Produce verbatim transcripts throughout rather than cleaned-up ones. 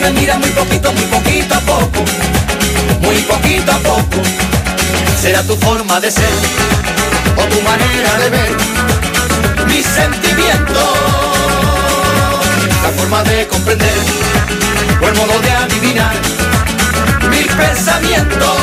me miras muy poquito, muy poquito a poco, muy poquito a poco. Será tu forma de ser o tu manera de ver mis sentimientos, la forma de comprender o el modo de adivinar mis pensamientos.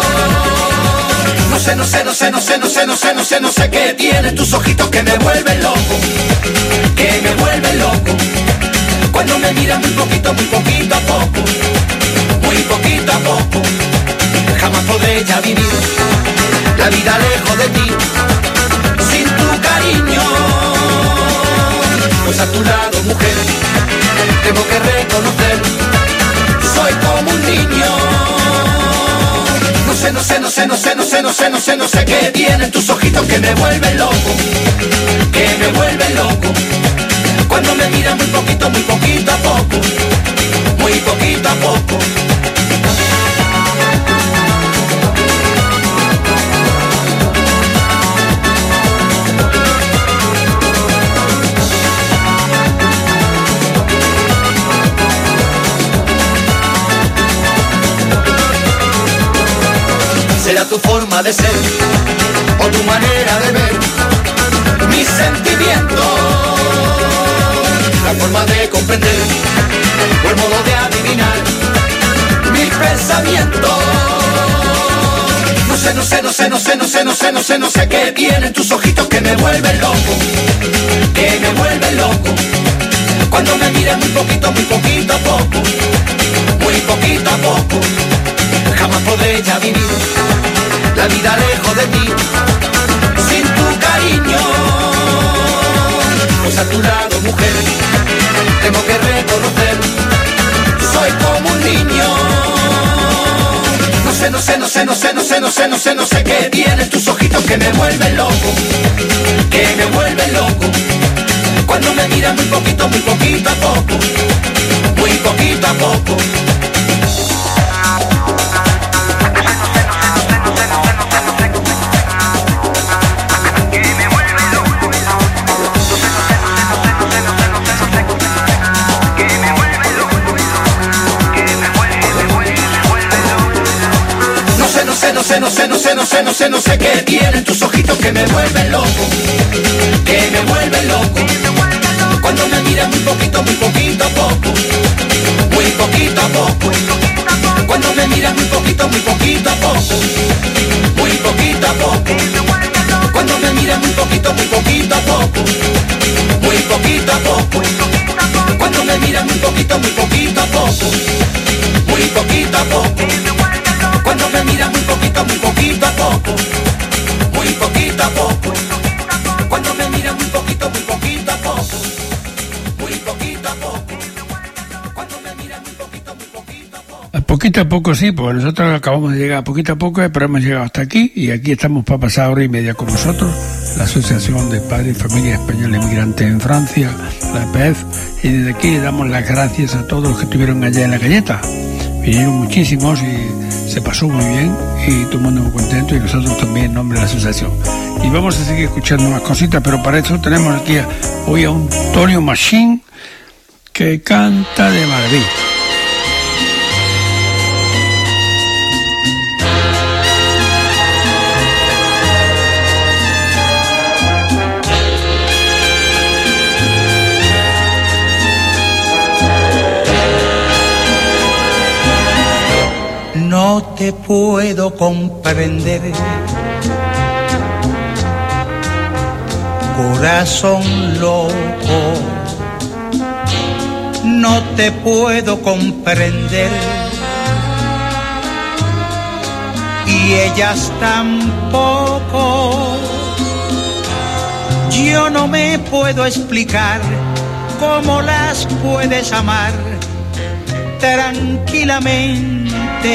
No sé, no sé, no sé, no sé, no sé, no sé, no sé, no sé qué tienen tus ojitos que me vuelven loco, que me vuelven loco. Cuando me miras muy poquito, muy poquito a poco, muy poquito a poco. Jamás podré ya vivir la vida lejos de ti, sin tu cariño. Pues a tu lado, mujer, tengo que reconocer, soy como un niño. No sé, no sé, no sé, no sé, no sé, no sé, no sé, no sé qué tienen tus ojitos que me vuelven loco, que me vuelven loco. Cuando me miras muy poquito, muy poquito a poco, muy poquito a poco. Será tu forma de ser o tu manera de ver mis sentimientos, la forma de comprender o el modo de adivinar mis pensamientos. No sé, no sé, no sé, no sé, no sé, no sé, no sé, no sé qué tienen tus ojitos que me vuelven loco, que me vuelven loco. Cuando me miras muy poquito, muy poquito a poco, muy poquito a poco. Jamás podré ya vivir la vida lejos de ti, sin tu cariño. Pues a tu lado, mujer, tengo que reconocer, soy como un niño. No sé, no sé, no sé, no sé, no sé, no sé, no sé, no sé qué tienen tus ojitos que me vuelven loco, que me vuelven loco. Cuando me miras muy poquito, muy poquito a poco, muy poquito a poco. No sé, no sé, no sé, no sé, no sé, no sé qué tienen tus ojitos que me vuelven loco, que me vuelven loco. Cuando me miras muy poquito, muy poquito a poco, muy poquito a poco. Cuando me miras muy poquito, muy poquito a poco, muy poquito a poco. Cuando me miras muy poquito, muy poquito a poco, muy poquito a poco. Cuando me miras muy poquito, muy poquito a poco, muy poquito a poco. Cuando me miras muy poquito, muy poquito a poco, muy poquito a poco. Cuando me miras muy poquito, muy poquito a poco, muy poquito a poco. Cuando me miras muy poquito, muy poquito a poco. A poquito a poco sí, porque nosotros acabamos de llegar a poquito a poco, pero hemos llegado hasta aquí y aquí estamos para pasar hora y media con vosotros, la Asociación de Padres y Familias Españoles Emigrantes en Francia, la A P E F, y desde aquí le damos las gracias a todos los que estuvieron allá en la galleta. Vinieron muchísimos y se pasó muy bien y todo el mundo muy contento y nosotros también en nombre de la asociación. Y vamos a seguir escuchando más cositas, pero para eso tenemos aquí a, hoy a un Tonio Machín que canta de maravilla. No te puedo comprender, corazón loco. No te puedo comprender y ellas tampoco. Yo no me puedo explicar cómo las puedes amar tranquilamente.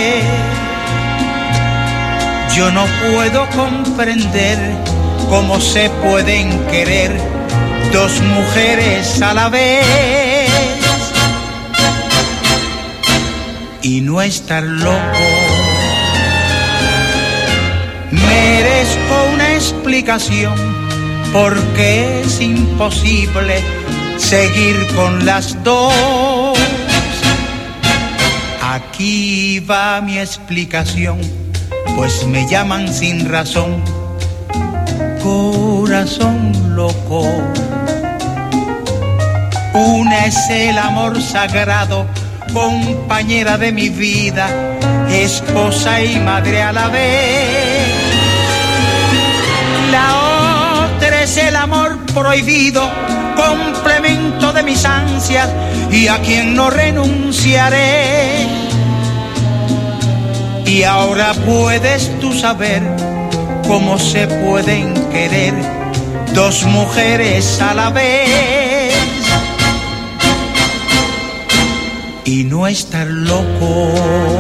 Yo no puedo comprender cómo se pueden querer dos mujeres a la vez y no estar loco. Merezco una explicación porque es imposible seguir con las dos. Aquí va mi explicación, pues me llaman sin razón corazón loco. Una es el amor sagrado, compañera de mi vida, esposa y madre a la vez. La otra es el amor prohibido, complemento de mis ansias y a quien no renunciaré. Y ahora puedes tú saber cómo se pueden querer dos mujeres a la vez y no estar loco.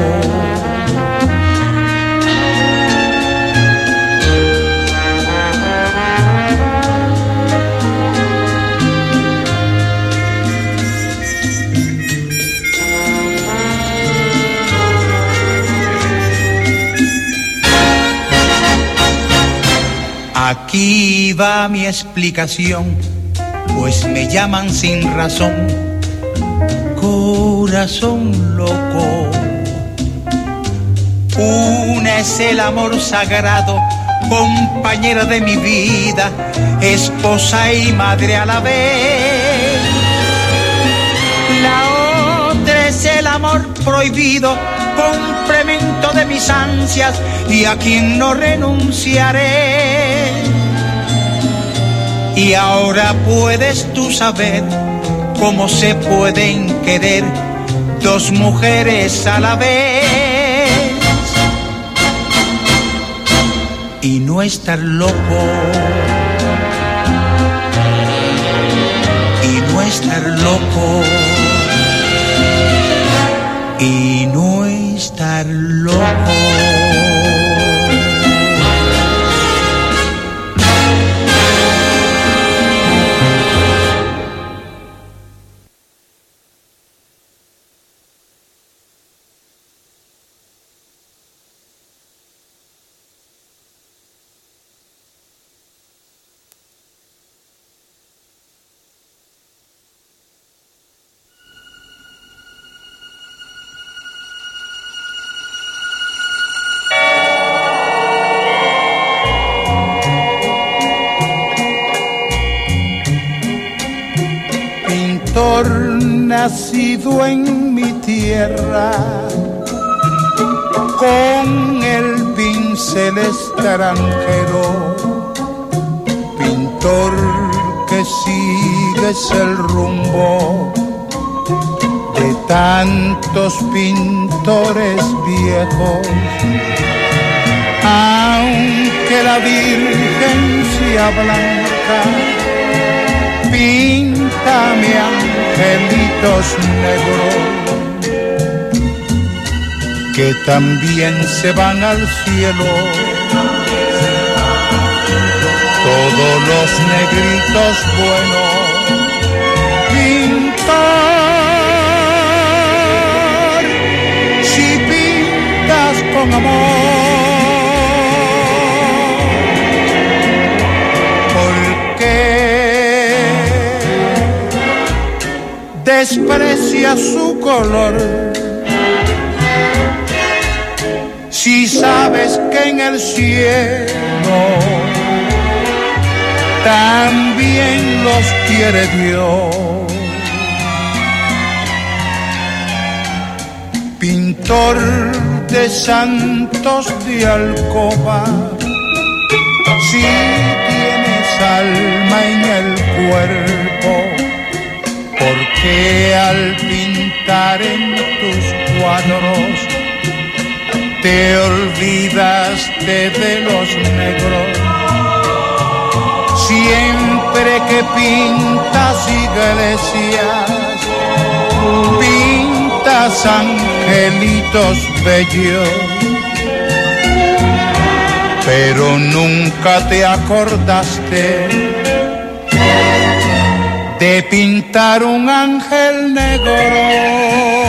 Aquí va mi explicación, pues me llaman sin razón corazón loco. Una es el amor sagrado, compañera de mi vida, esposa y madre a la vez. La otra es el amor prohibido, complemento de mis ansias y a quien no renunciaré. Y ahora puedes tú saber cómo se pueden querer dos mujeres a la vez y no estar loco. Y no estar loco. Y no estar loco. Nacido en mi tierra, con el pincel extranjero, pintor que sigues el rumbo de tantos pintores viejos, aunque la Virgen sea blanca, píntame angelitos negros que también se van al cielo, todos los negritos buenos. Pintor, si pintas con amor, ¿por qué desprecia su color? Si sabes que en el cielo también los quiere Dios. Pintor de santos de alcoba, si tienes alma en el cuerpo, ¿por qué al pintar en tus cuadros te olvidaste de los negros? Siempre que pintas iglesias, pintas angelitos bellos, pero nunca te acordaste de pintar un ángel negro.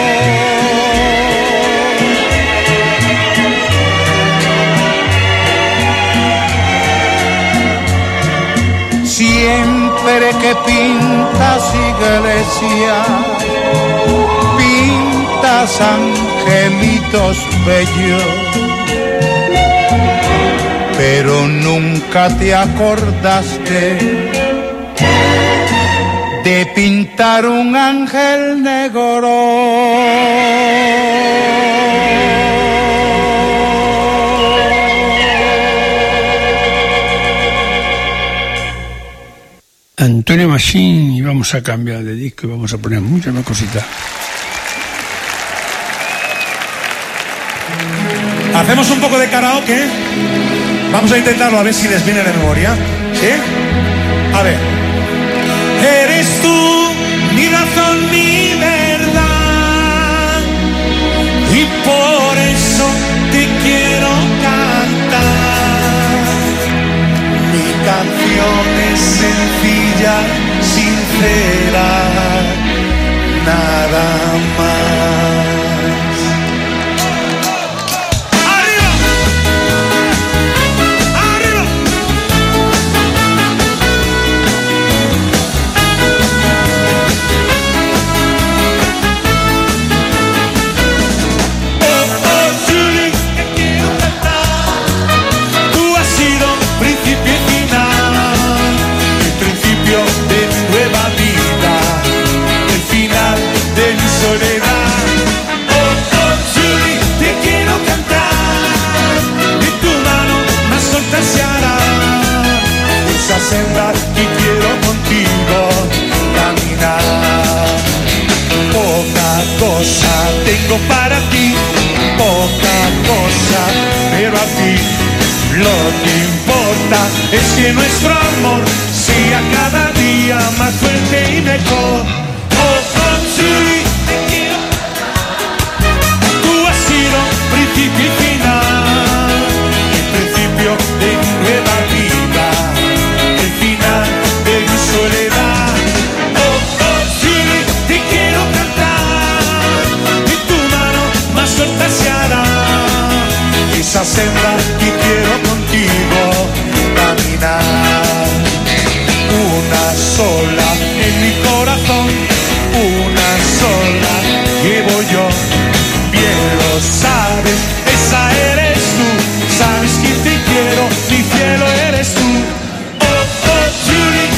Siempre que pintas iglesias, pintas cantas angelitos bellos, pero nunca te acordaste de pintar un ángel negro. Antonio Machín, y vamos a cambiar de disco y vamos a poner muchas más cositas. Hacemos un poco de karaoke. Vamos a intentarlo a ver si les viene de memoria. ¿Sí? A ver. Eres tú mi razón, mi verdad, y por eso te quiero cantar. Mi canción es sencilla, sincera, nada más. Senda y quiero contigo caminar. Poca cosa tengo para ti, poca cosa, pero a ti lo que importa es que nuestro amor sea cada día más fuerte y mejor. Oh, oh, Julie, te quiero. Tú has sido principio y final, el principio de mi nueva vida. Soledad, oh, oh, Julie, te quiero cantar, y tu mano más corta se hará esa senda y quiero contigo caminar. Una sola en mi corazón, una sola llevo yo, bien lo sabes, esa eres tú, sabes que te quiero, mi cielo eres tú. Oh, oh, Julie,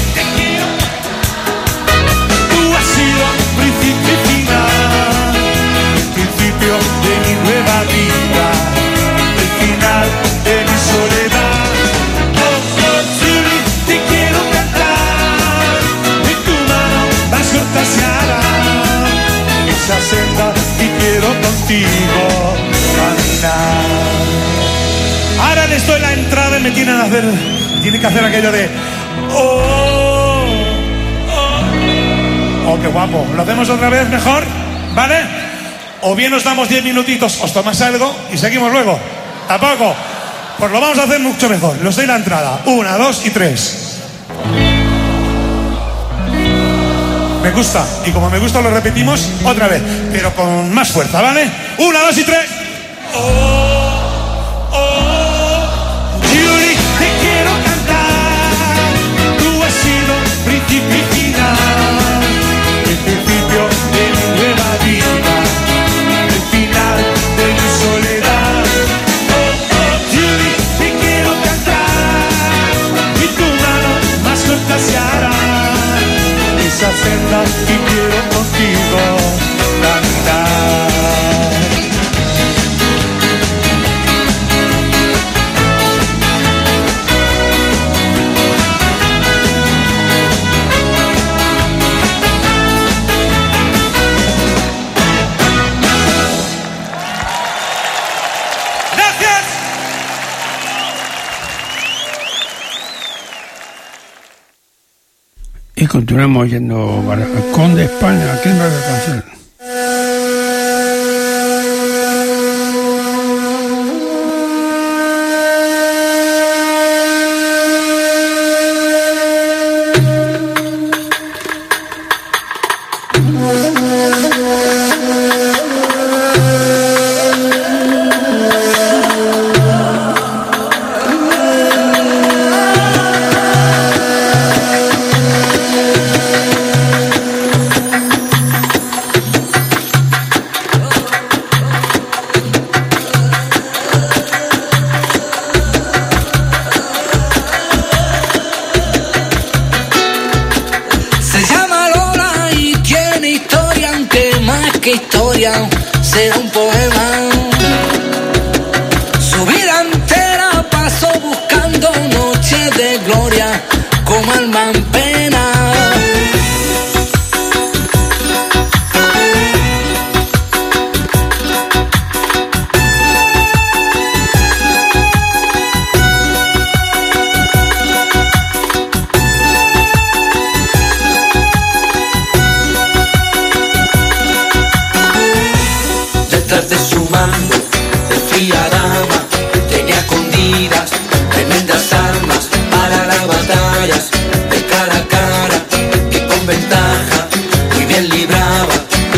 principio y final, el principio de mi nueva vida, el final de mi soledad. Oh, oh, Julie, te quiero cantar, y tu mano más corta se hará esa senda y quiero contigo caminar. Ahora les doy la entrada y me tienen, a hacer, tienen que hacer aquello de oh. Oh, qué guapo. ¿Lo hacemos otra vez mejor? ¿Vale? O bien nos damos diez minutitos, os tomáis algo y seguimos luego. ¿Tampoco? Pues lo vamos a hacer mucho mejor. Les doy la entrada. Una, dos y tres. Me gusta. Y como me gusta lo repetimos otra vez. Pero con más fuerza, ¿vale? Una, dos y tres. Oh, oh, Julie, te quiero cantar. Tú has sido principio y final. El principio de mi nueva vida, el final de mi soledad. Oh, oh, Julie, te quiero cantar, y tu mano más corta se hará esa senda y quiero contigo caminar. Y continuamos oyendo Conde España. ¿Quién va a la canción? qué historia será un poema. Su vida entera pasó buscando noches de gloria como alma en pena. Detrás de su mando, de fría dama, tenía escondidas tremendas armas para las batallas de cara a cara, que con ventaja muy bien libraba.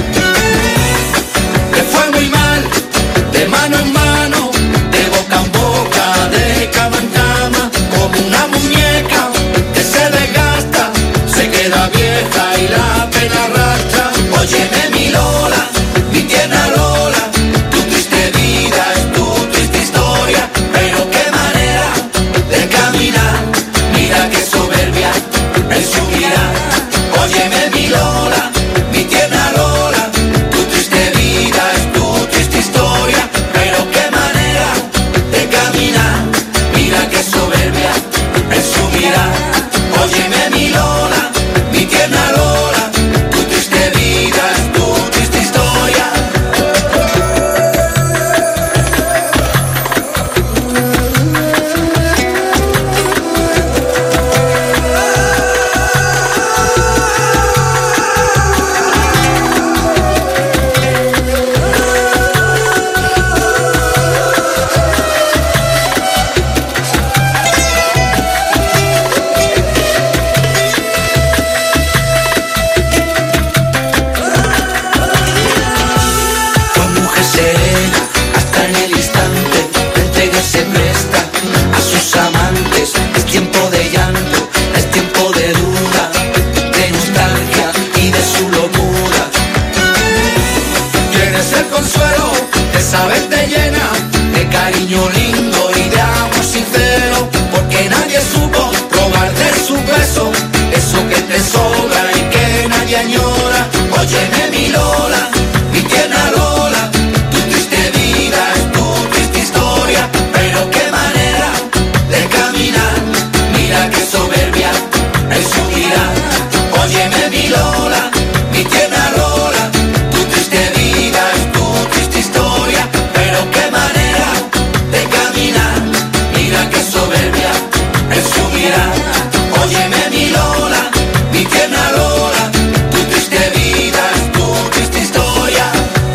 Le fue muy mal, de mano en mano, de boca en boca, de cama en cama, como una muñeca que se desgasta, se queda vieja y la pena arrastra. Óyeme mi Lola, mi tierna Lola, tu triste vida es tu triste historia, pero qué manera de caminar, mira qué soberbia en su mirar. Óyeme mi Lola, mi tierna Lola, tu triste vida es tu triste historia, pero qué manera de caminar, mira qué soberbia en su mirar. Óyeme mi Lola, mi tierna Lola, tu triste vida es tu triste historia. Fue mujer serena hasta en el instante, la entrega se presta a sus amantes. Es tiempo de llanto, es tiempo de duda, de nostalgia y de su locura. Tienes el consuelo de saberte llena de cariño lindo y de amor sincero, porque nadie supo probar de su beso, eso que te sobra y que nadie añora. Óyeme mi Lola, mi tierna Lola, tu triste vida es tu triste historia, pero qué manera de caminar, mira qué soberbia en su mirar. Óyeme mi Lola, mi tierna Lola, tu triste vida es tu triste historia, pero qué manera de caminar, mira qué soberbia en su mirar. Óyeme mi Lola, mi tierna Lola, tu triste vida es tu triste historia.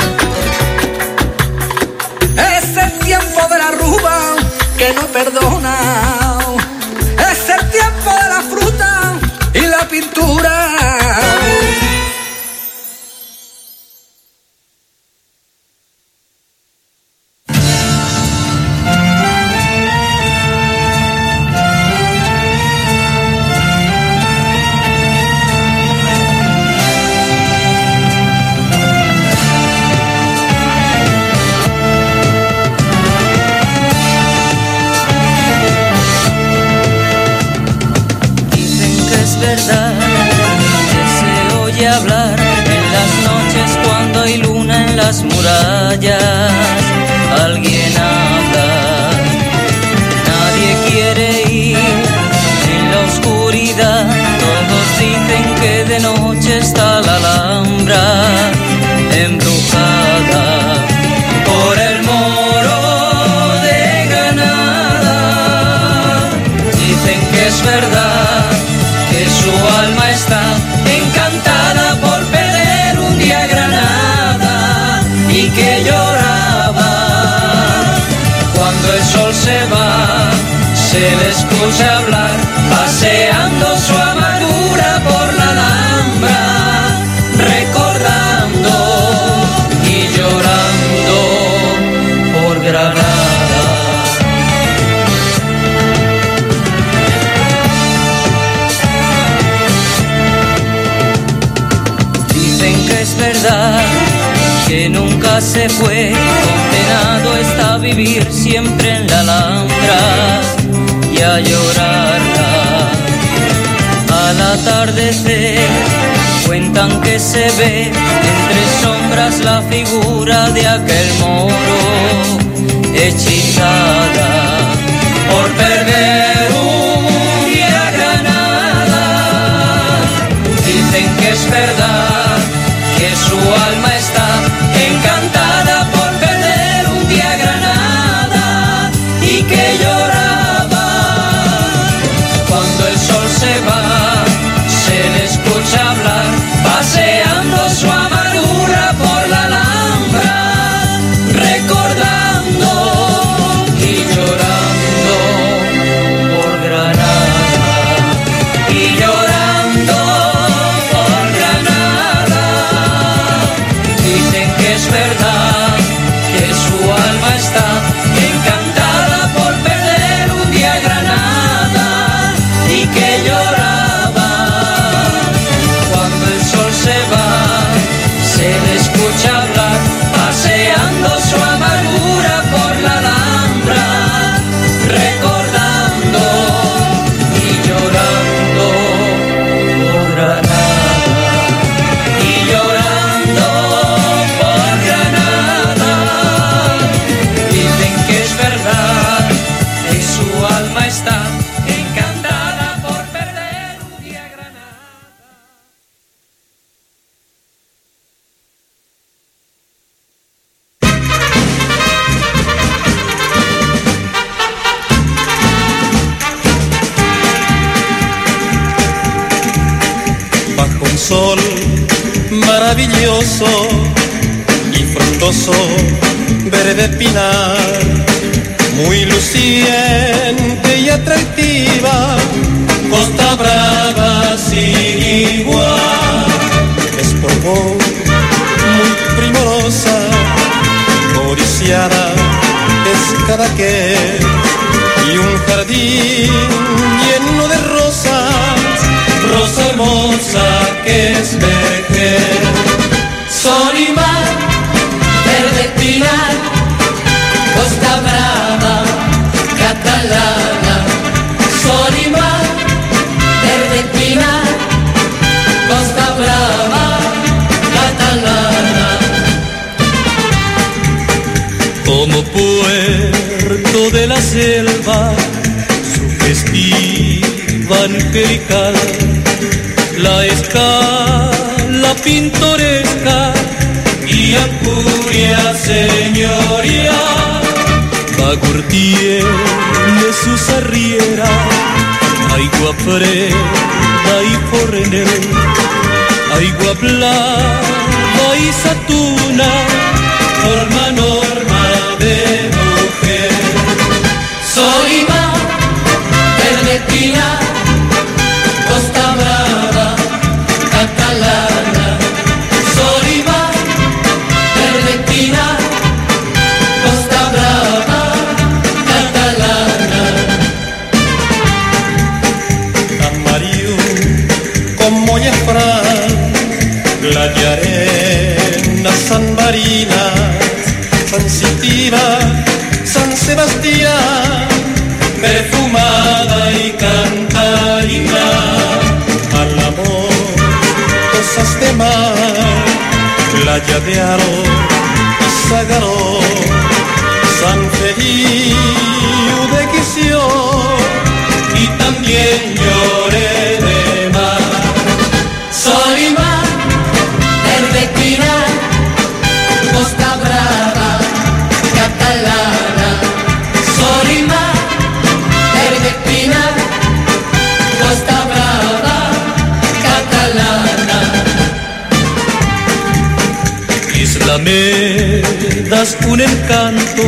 Es el tiempo de la ruba que no perdona. Es el tiempo de la fruta y la pintura. Dicen que es verdad, que se oye hablar en las noches cuando hay luna en las murallas. Alguien habla, nadie quiere ir en la oscuridad. Todos dicen que de noche está la Alhambra embrujada por el Moro de Granada. Dicen que es verdad, que su alma está encantada por perder un día Granada, y que lloraba cuando el sol se va. Se le escucha hablar paseando su amargura por la Alhambra, recordando y llorando por Granada. Dicen que es verdad, que nunca se fue, condenado está a vivir siempre en la Alhambra y a llorarla al atardecer, Cuentan que se ve entre sombras la figura de aquel moro, hechizada por perder un día Granada. Dicen que es verdad que su alma está encantada por perder un día Granada y que lloraba cuando el sol se va. Se le escucha hablar paseando su amargura por la Alhambra, recordando y llorando por Granada, y llorando por Granada. Dicen que es verdad que su alma está encantada por perder un día Granada y que lloraba cuando el sol se va. Se le escucha hablar paseando su amargura por la Alhambra, recordando y llorando por Granada, y llorando por Granada. Dicen que es verdad que su alma está encantada por perder un día Granada. Bajo un sol maravilloso y frondoso, verde pinar, muy luciente y atractiva, Costa Brava sin igual. Es por vos muy primorosa, codiciada es cada que, y un jardín lleno de rosas, rosa hermosa que es vergel. Sol y mar, verde pinar, Costa Brava, catalana. Sol y mar, verde pinar, Costa Brava, catalana. Como puerto de la selva, sugestiva angelical, la escala pintoresca y ampuria señorial. Bagur tiene sus arrieras, agua freda y fornel, agua blava y satuna, forma norma de mujer. Sol y mar, verde pinar, Costa Brava, catalana. Sol y mar, verde pinar, Costa Brava, catalana. Amarillo como Yafrán, playa arena, San Marina, sensitiva, San Sebastián, perfumada y cantarina, al amor, cosas de mar, playa de Aro y Sagaró, San Feliu de Quisión, y también lloré de mar. Sol y mar, verde pinar, Costa Brava, catalana. Sol y mar, verde pinar, Costa Brava, catalana. Isla Medas un encanto,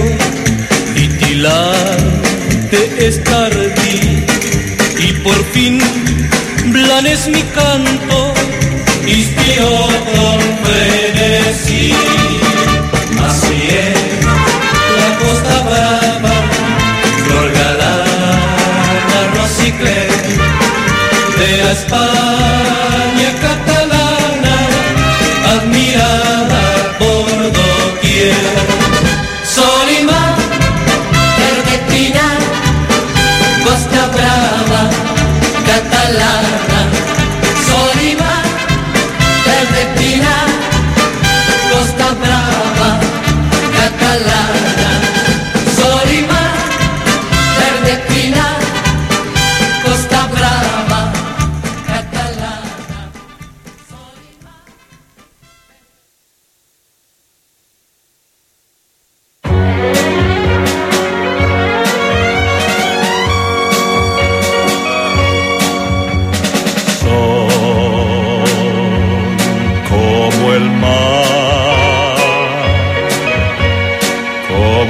titilante es tardí, y por fin Blanes mi canto, inspiró con frenesí. Así es la Costa Brava, flor galana, rosiclé, de la España catalana, admirada por doquier. Sol y mar, verde pinar, Costa Brava, catalana. Sol y mar,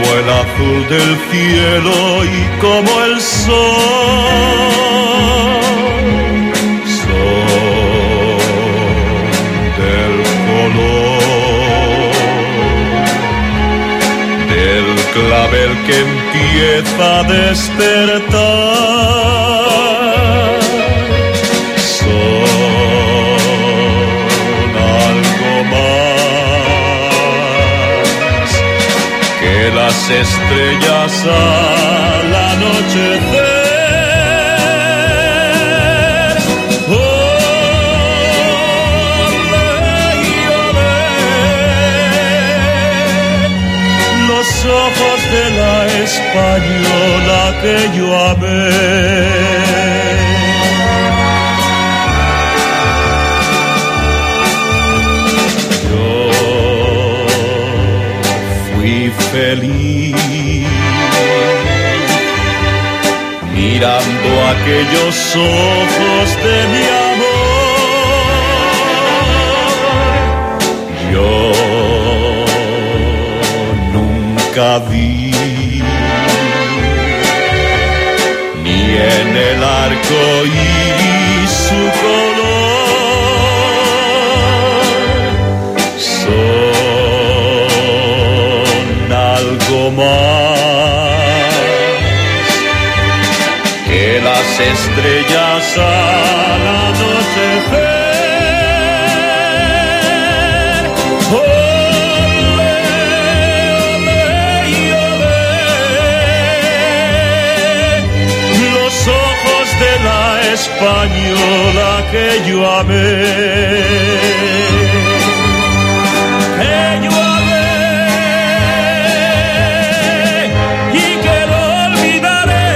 el azul del cielo y como el sol, son del color del clavel que empieza a despertar, son algo más que las estrellas al anochecer. Los ojos de la española que yo amé, yo fui feliz mirando aquellos ojos de mi amor. Yo vi ni en el arco iris su color, son algo más que las estrellas al anochecer. Oh, de la española que yo amé, que yo amé y que no olvidaré.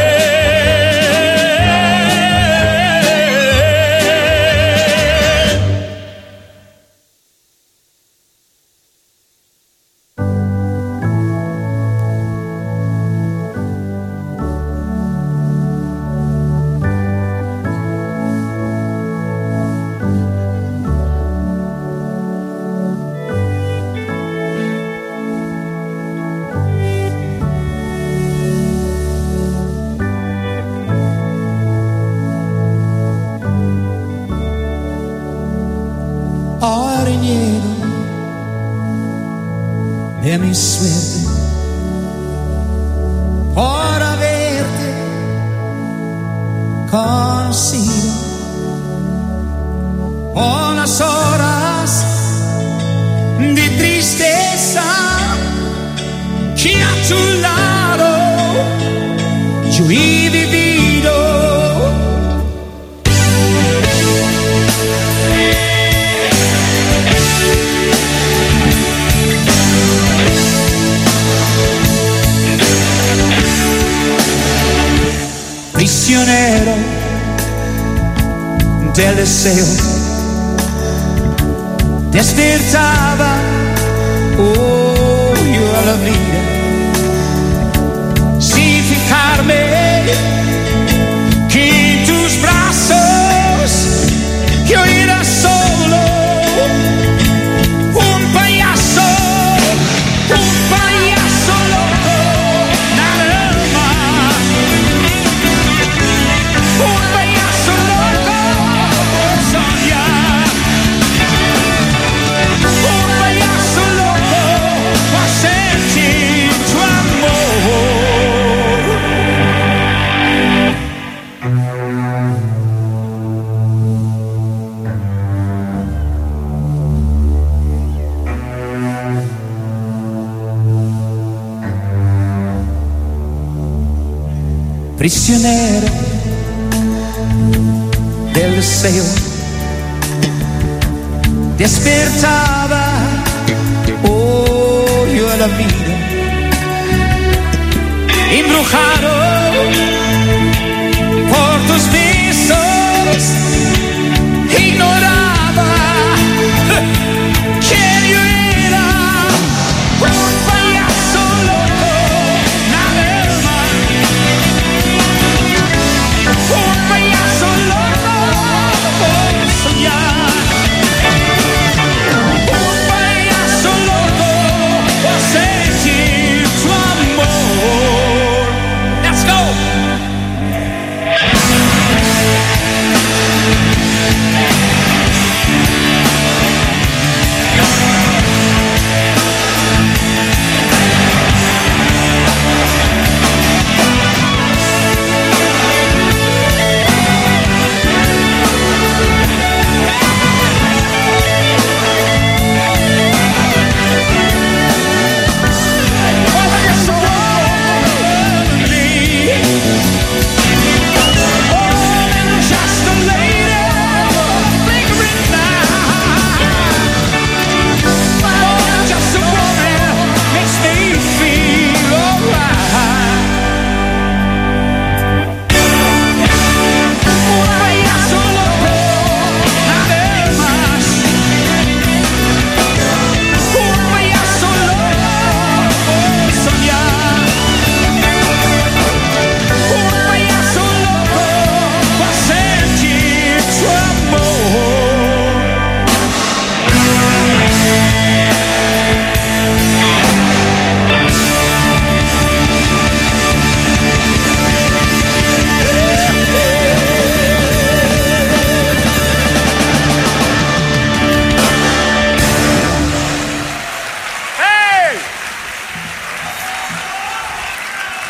De mi suerte por haberte conocido, por las horas de tristeza que a tu lado yo he vivido. Prisionero del deseo, despertaba oh, yo a la vida, sin fijarme que en tus brazos yo era solo un payaso, un payaso loco, nada más. Un payaso loco por soñar, un payaso loco por sentir tu amor. Prisionero del deseo, despertaba oh, yo a la vida, embrujado por tus besos, ignoraba quién yo era, un payaso loco, nada más. Un payaso loco por soñar, un payaso loco por sentir tu amor.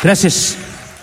Gracias.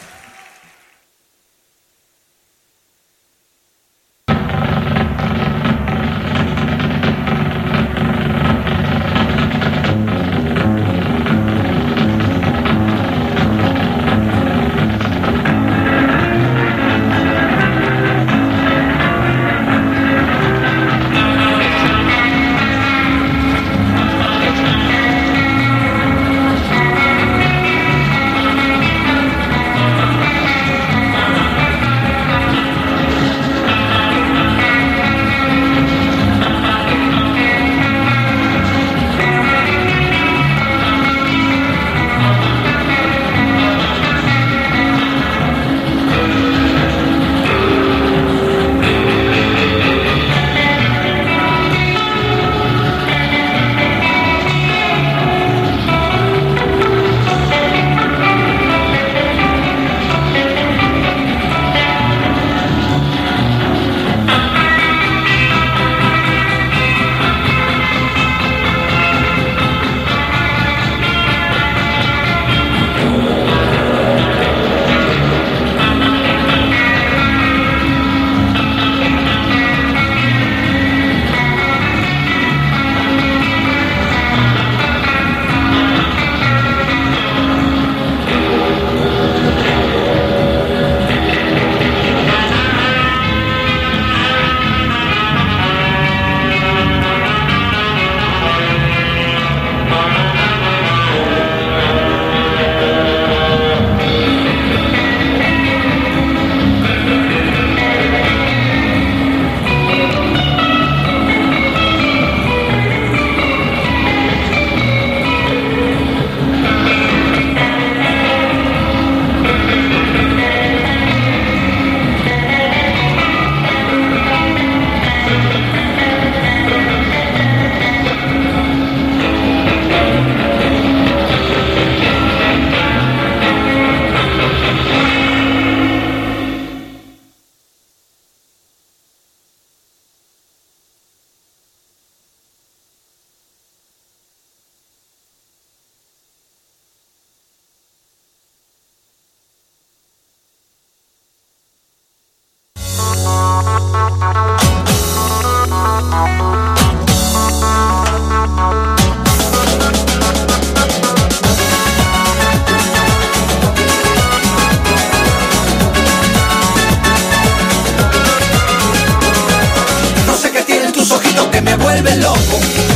vuelven loco,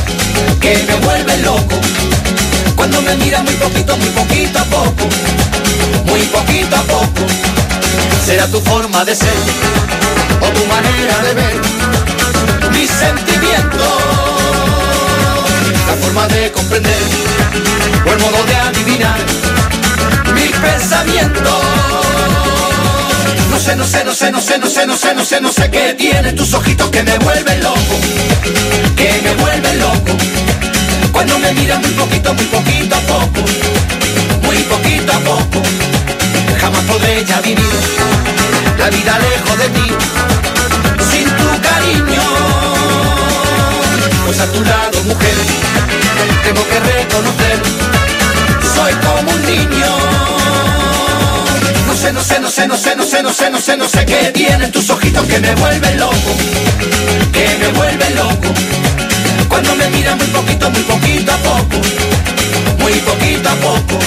que me vuelven loco. Cuando me miras muy poquito, muy poquito a poco, muy poquito a poco. Será tu forma de ser o tu manera de ver mis sentimientos, la forma de comprender o el modo de adivinar mis pensamientos. No sé, no sé, no sé, no sé, no sé, no sé, no sé, no sé qué tienen tus ojitos que me vuelven loco, que me vuelven loco. Cuando me miras muy poquito, muy poquito a poco, muy poquito a poco. Jamás podré ya vivir la vida lejos de ti, sin tu cariño. Pues a tu lado, mujer, tengo que reconocer, soy como un niño. No sé, no sé, no sé, no sé, no sé, no sé, no sé, no sé qué tienen tus ojitos que me vuelven loco, que me vuelven loco. Cuando me miras muy poquito, muy poquito a poco, muy poquito a poco.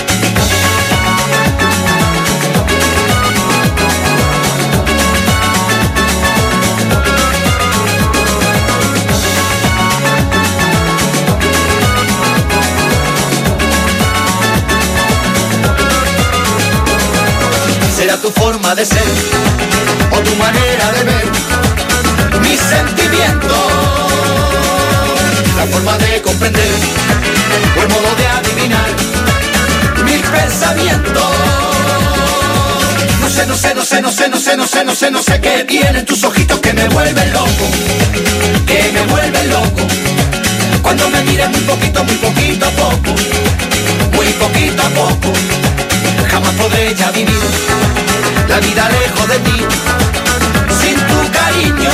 Será tu forma de ser o tu manera de ver mis sentimientos, la forma de comprender o el modo de adivinar mis pensamientos. No sé, no sé, no sé, no sé, no sé, no sé, no sé, no sé qué tienen tus ojitos que me vuelven loco, que me vuelven loco. Cuando me miras muy poquito, muy poquito a poco, muy poquito a poco. Jamás podré ya vivir la vida lejos de ti, sin tu cariño.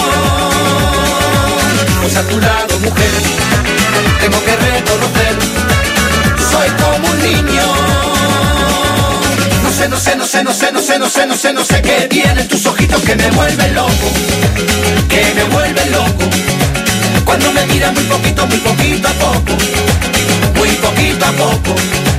Pues a tu lado, mujer, tengo que reconocer, soy como un niño. sé, no sé, no sé, no sé, no sé, no sé, no sé, no sé qué tienen tus ojitos que me vuelven loco, que me vuelven loco. Cuando me miras muy poquito, muy poquito a poco, muy poquito a poco.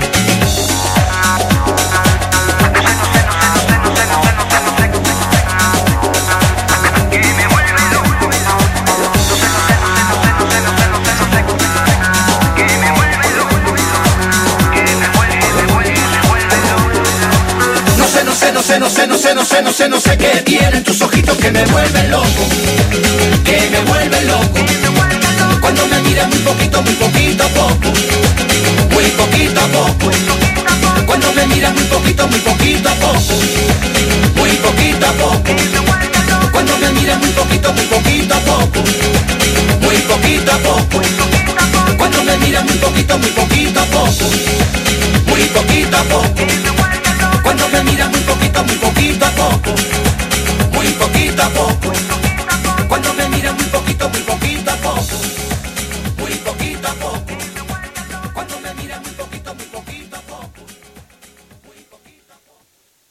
No sé, no sé, no sé, no sé, no sé, no sé qué tienen tus ojitos que me vuelven loco, que me vuelven loco. Cuando me miras muy poquito, muy poquito a poco, muy poquito a poco. Cuando me miras muy poquito, muy poquito a poco, muy poquito a poco. Cuando me miras muy poquito, muy poquito a poco, muy poquito a poco. Cuando me miras muy poquito, muy poquito a poco, muy poquito a poco. Cuando me miras muy poquito, muy poquito a poco, muy poquito a poco. Cuando me miras muy poquito, muy poquito a poco, muy poquito a poco. Cuando me miras muy poquito, muy poquito a poco, muy poquito a poco.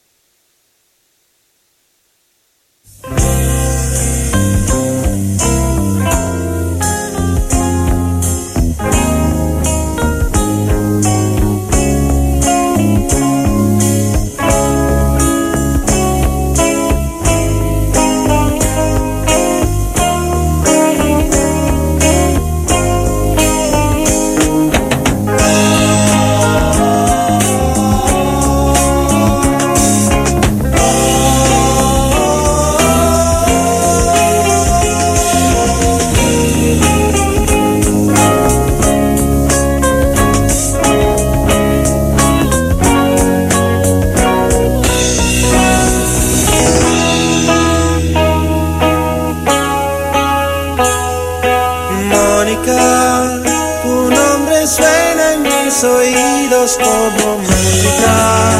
Como música.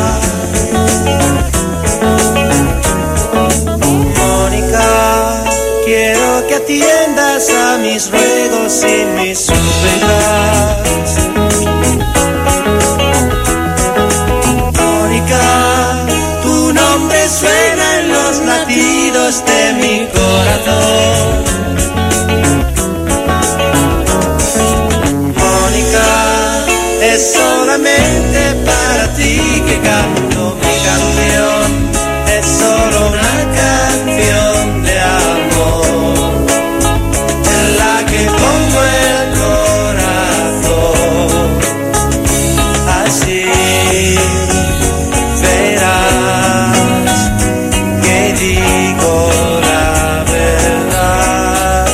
Mónica, quiero que atiendas a mis ruegos y mis súplicas. Mónica, tu nombre suena en los latidos de mi corazón. Es solamente para ti que canto mi canción. Es solo una canción de amor en la que pongo el corazón. Así verás que digo la verdad.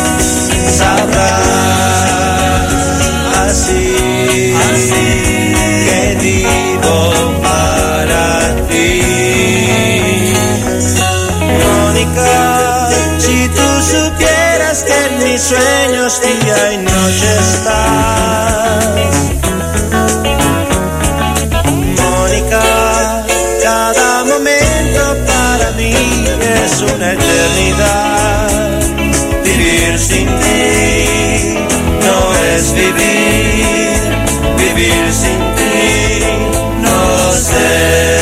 Sabrás así. Así que digo para ti, Mónica, si tú supieras que en mis sueños día y noche estás. Mónica, cada momento para mí es una eternidad. Vivir sin ti no es vivir. Vivir sin ti, no sé.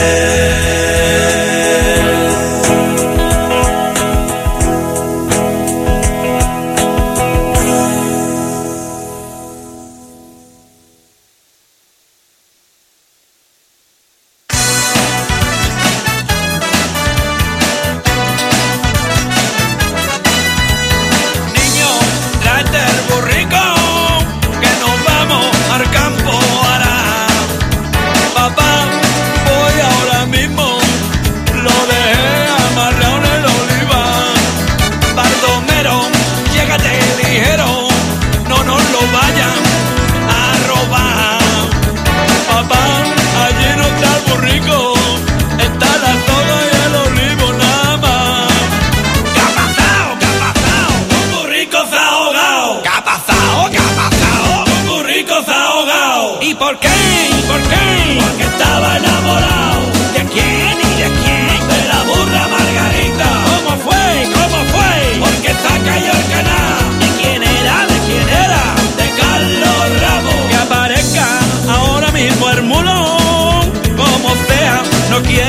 Niño, tráete el burrico, que nos vamos al campo ahora. Papá, voy ahora mismo, lo dejé amarrado en el oliva. Baldomero, llégate ligero, no nos lo vayan a robar. Papá, allí no está el burrico, está la soga y el olivo nada más. ¿Qué ha pasado? ¿Qué ha pasado? Un burrico se ha ahogado. ¿Qué ha pasado? ¿Qué ha pasado? Un burrico se ha ahogado. ¿Y por qué? ¿Y por qué? Porque estaba enamorado. ¿De quién y de quién? De la burra Margarita. ¿Cómo fue? ¿Cómo fue? Porque se ha caído el canal. ¿De quién era? ¿De quién era? De Carlos Ramos. Que aparezca ahora mismo el mulón. Como sea, no quiero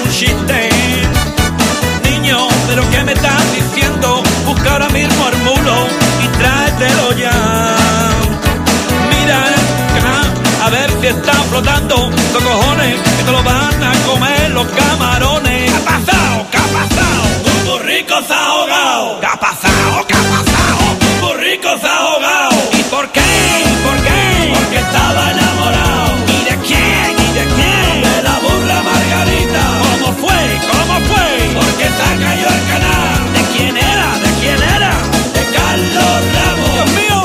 un chiste. Niño, ¿pero qué me estás diciendo? Busca ahora mismo al mulo y tráetelo ya. Mira, a ver si está flotando los cojones, que te lo van a comer los camarones. ¿Qué ha pasado? ¿Qué ha pasado? Un burrico se ha ahogado. ¿Qué ha pasado? ¿Qué ha pasado? Un burrico se ha ahogado. ¿Y por qué? ¿Por qué? Porque estaba enamorado. ¿Y de quién? ¿Y de quién? De la burra Margarita. ¿Cómo fue? ¿Cómo fue? Porque se cayó el canal. ¿De quién era? ¿De quién era? De Carlos Ramos. ¡Dios mío!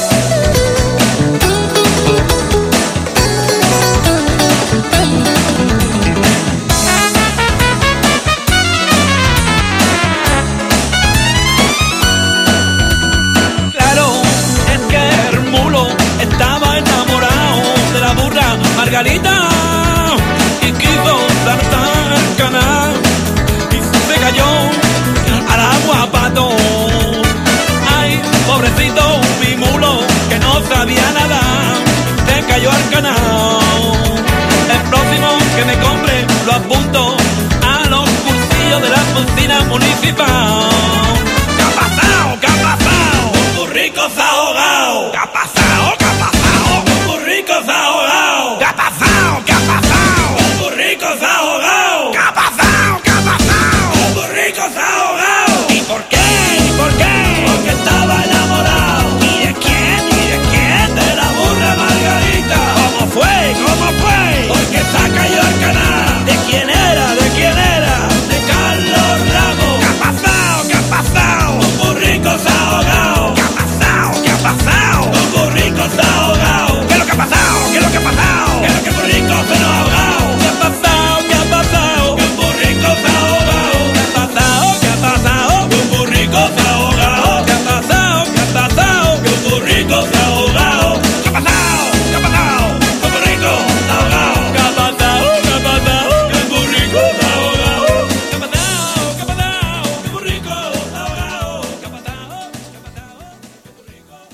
Margarita y quiso saltar el canal y se cayó al agua pato. Ay, pobrecito mi mulo que no sabía nadar, se cayó al canal. El próximo que me compre lo apunto a los cursillos de la piscina municipal. ¿Qué ha pasado? ¿Qué ha pasado? Un burrico se ha ahogado. ¿Qué ha pasado? ¿Qué ha pasado? Un burrico se ha ahogado. ¿Qué ha pasado? ¿Qué ha pasado? Un burrico se ha ahogado. ¿Qué ha pasado? ¿Qué ha pasado? Un burrico se ha ahogado. ¿Y por qué? ¿Y por qué? Porque estaba enamorado. ¿Y de quién? ¿Y de quién? De la burra Margarita. ¿Cómo fue? ¿Cómo fue? Porque se cayó el canal. ¿De quién era? ¿De quién era? De Carlos Ramos. ¿Qué ha pasado? ¿Qué ha pasado? Un burrico se ha ahogado. ¿Qué ha pasado? ¿Qué ha pasado? Un burrico se ha ahogado. ¿Qué es lo que ha pasado? ¿Qué es lo que ha pasado? ¿Qué es lo que un burrico se nos ha ahogado? ¿Qué ha pasado? ¿Qué ha pasado? Que un burrico se ha ahogado. ¿Qué ha pasado? ¿Qué ha pasado? Que un burrico se ha ahogado. ¿Qué ha pasado? ¿Qué ha pasado? Que un burrico se ha ahogado. ¿Qué ha pasado? ¿Qué ha pasado? Que un burrico se ha ahogado. ¿Qué ha pasado? ¿Qué ha pasado? Que un burrico se ha ahogado. ¿Qué ha pasado? ¿Qué ha pasado? Que un burrico se ha ahogado. ¿Qué ha pasado? ¿Qué ha pasado? Que un burrico se ha ahogado.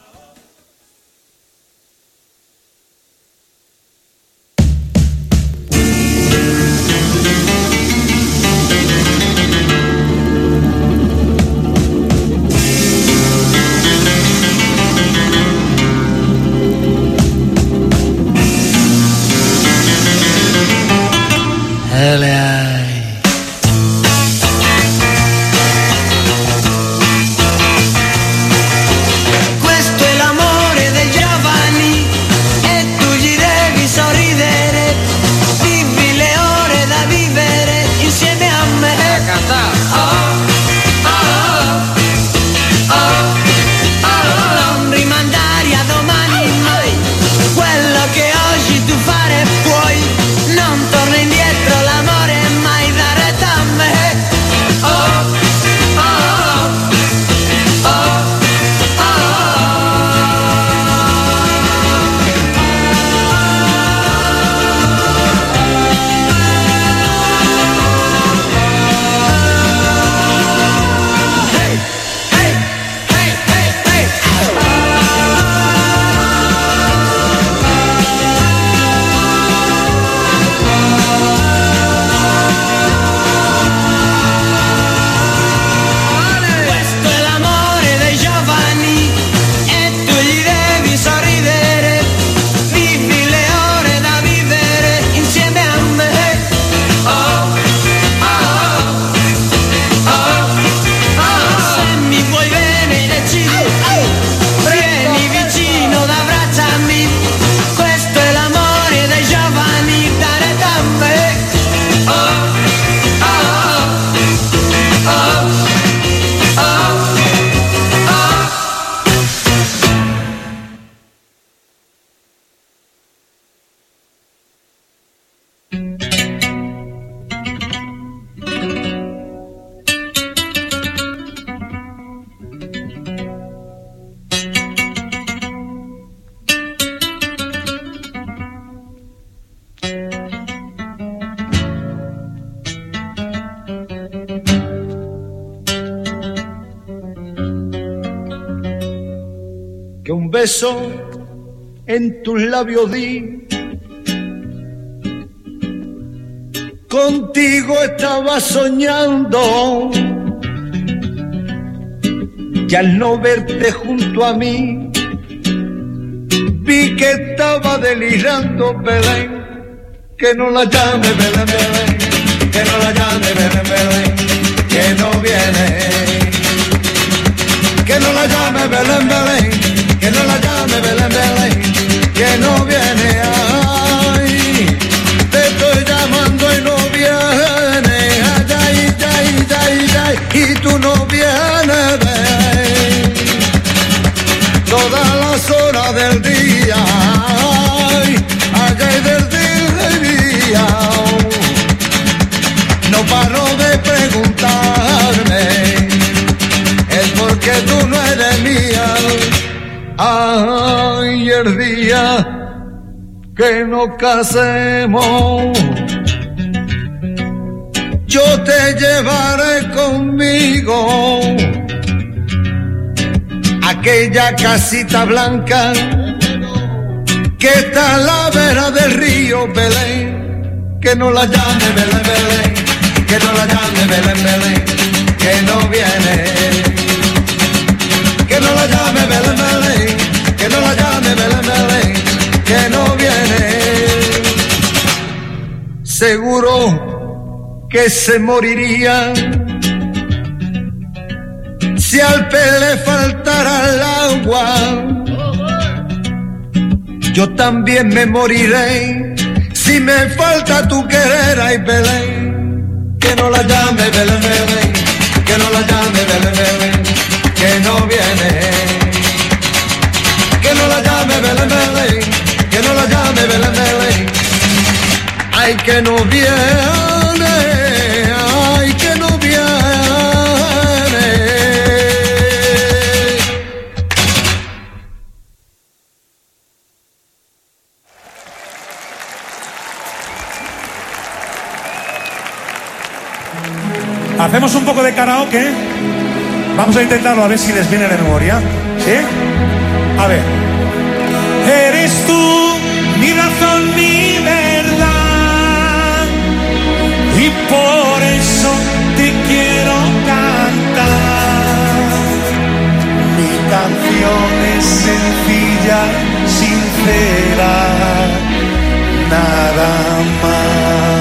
Questo è l'amore dei giovani e tu gli devi sorridere. Vivi le ore da vivere insieme a me. Oh, oh, oh, oh, oh. Non rimandare a domani mai quello che oggi tu fare puoi. Non torna indietro, l'amore mai da retta a me. Oh, oh, oh, oh, hey, hey, hey, hey, hey. Questo è l'amore dei giovani e tu gli devi sorridere. Vivi le ore da vivere insieme a me. Oh, oh, oh, oh. Se mi vuoi bene decidi, vieni vicino ed abbracciami. Questo è l'amore dei giovani, dare da me. Oh, oh, oh, oh, oh. Que un beso en tus labios di Contigo estaba soñando y al no verte junto a mí vi que estaba delirando, Belén, que no la llame Belén, Belén, que no la llame Belén, Belén, que no viene, que no la llame Belén, Belén, que no la llame Belén, Belén, que no viene, ay, te estoy llamando y no viene, ay, ay, ay, ay, ay, y tú no vienes, ven, todas las horas del día, ay, ay, ay, del día, no paro de preguntarme, es porque tú no eres mía, ay, el día que nos casemos, yo te llevaré conmigo a aquella casita blanca que está a la vera del río Belén, que no la llame Belén, Belén, que no la llame Belén, Belén, que no viene, que no la llame Belén, Belén, que no la llame Belén, Belén, que no viene, seguro que se moriría si al pez le faltara el agua. Yo también me moriré si me falta tu querer, ay Belén, que no la llame Belén, Belén, que no la llame Belén, Belén, que no viene, que no la llame Belén, Belén, que no la llame Belén, Belén, ay que no viene, ay que no viene. Hacemos un poco de karaoke. Vamos a intentarlo a ver si les viene de memoria. ¿Sí? A ver. Eres tú mi razón, mi verdad, y por eso te quiero cantar. Mi canción es sencilla, sincera, nada más.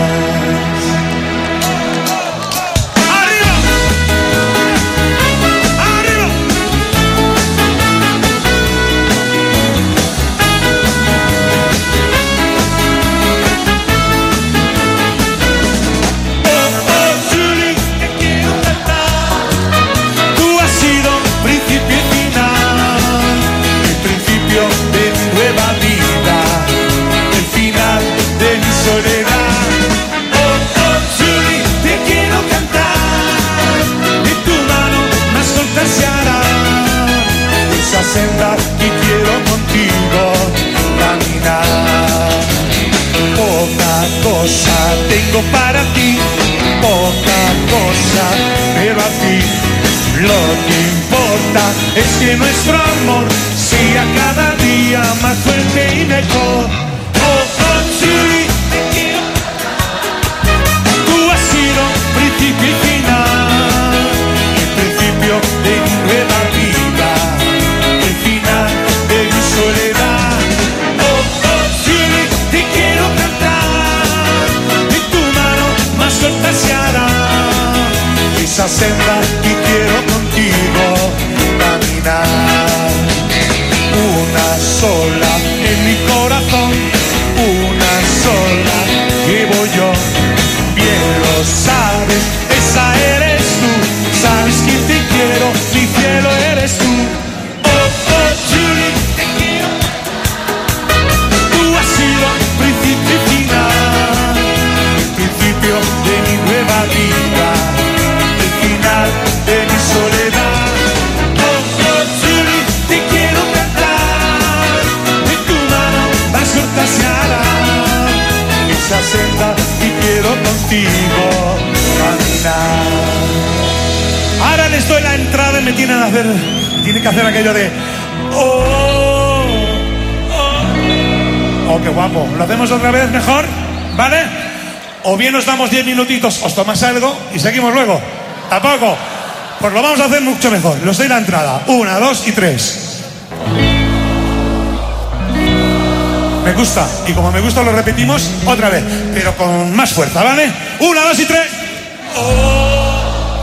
Senda que quiero contigo caminar. Poca cosa tengo para ti, poca cosa, pero a ti lo que importa es que nuestro amor sea cada día más fuerte y mejor. Oh, oh, sí, te quiero. Tú has sido principio y final, el principio de mi nueva vida, de mi soledad. Oh, oh, sí, te quiero cantar, en tu mano más corta se hará esa senda que quiero contigo caminar. Una sola en mi corazón, una sola llevo yo, bien lo sabes, esa eres tú, sabes que te quiero, mi cielo eres tú. De mi nueva vida, el final de mi soledad. Oh, oh, sí, te quiero cantar, en tu mano más corta se hará esa senda que quiero contigo caminar. Ahora les doy la entrada y me tienen, a hacer, tienen que hacer aquello de oh, oh, oh, qué guapo. ¿Lo hacemos otra vez mejor? ¿Vale? O bien nos damos diez minutitos, os tomáis algo y seguimos luego. ¿Tampoco? Pues lo vamos a hacer mucho mejor. Los doy la entrada. Una, dos y tres. Me gusta. Y como me gusta lo repetimos otra vez. Pero con más fuerza, ¿vale? Una, dos y tres. Oh,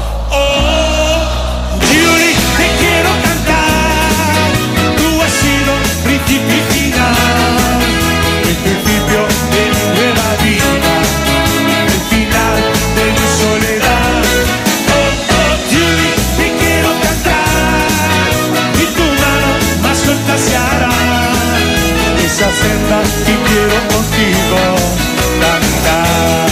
oh, Julie, te quiero cantar. Tú has sido principio y final. El principio de mi nueva vida. El final de mi soledad. Oh, oh, Julie, te quiero cantar. Y tu mano más corta se hará. Esa senda que quiero contigo caminar.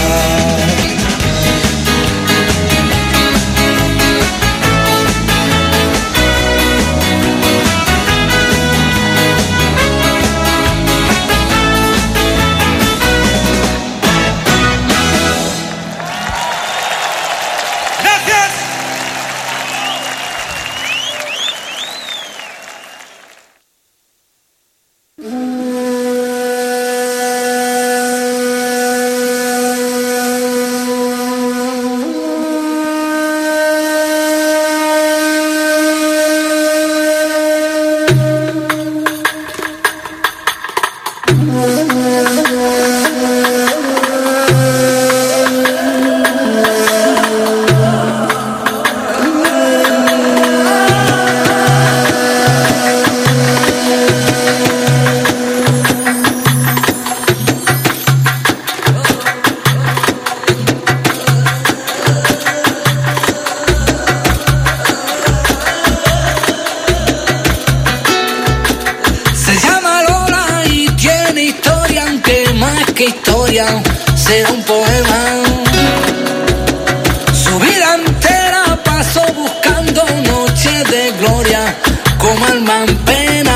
Será un poema. Su vida entera pasó buscando noches de gloria como alma en pena.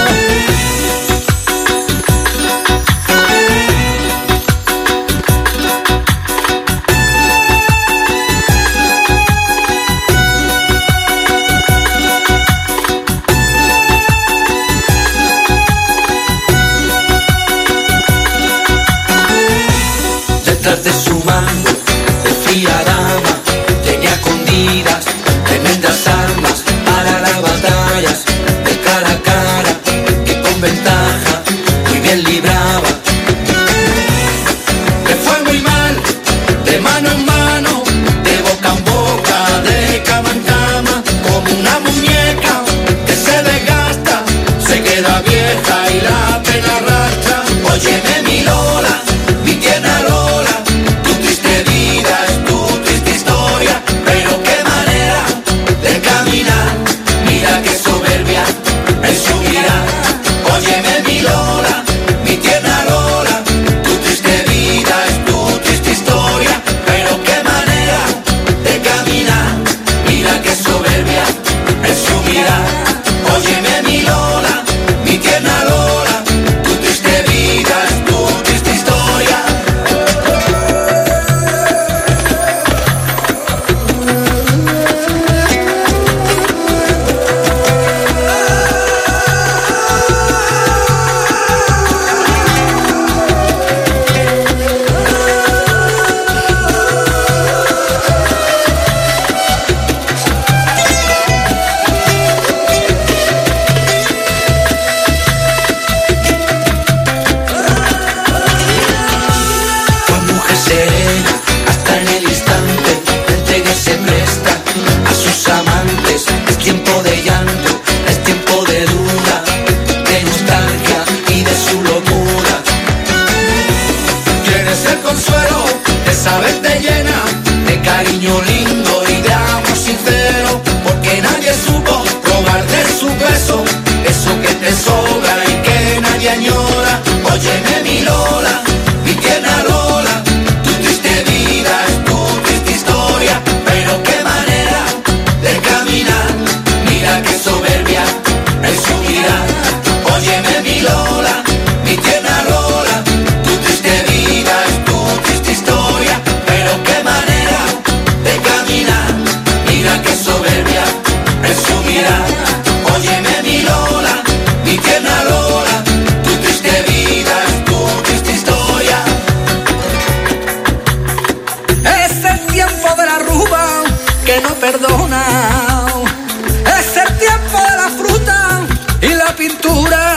De su mano, de fría dama, tenía escondidas tremendas armas para las batallas de cara a cara, que con ventaja muy bien libraba. Le fue muy mal, de mano en mano, de boca en boca, de cama en cama, como una muñeca que se desgasta, se queda vieja y la pena arrastra. Óyeme mi Lola, mi tierna Lola, de tiempo de la ruba que no perdona. Es el tiempo de la fruta y la pintura.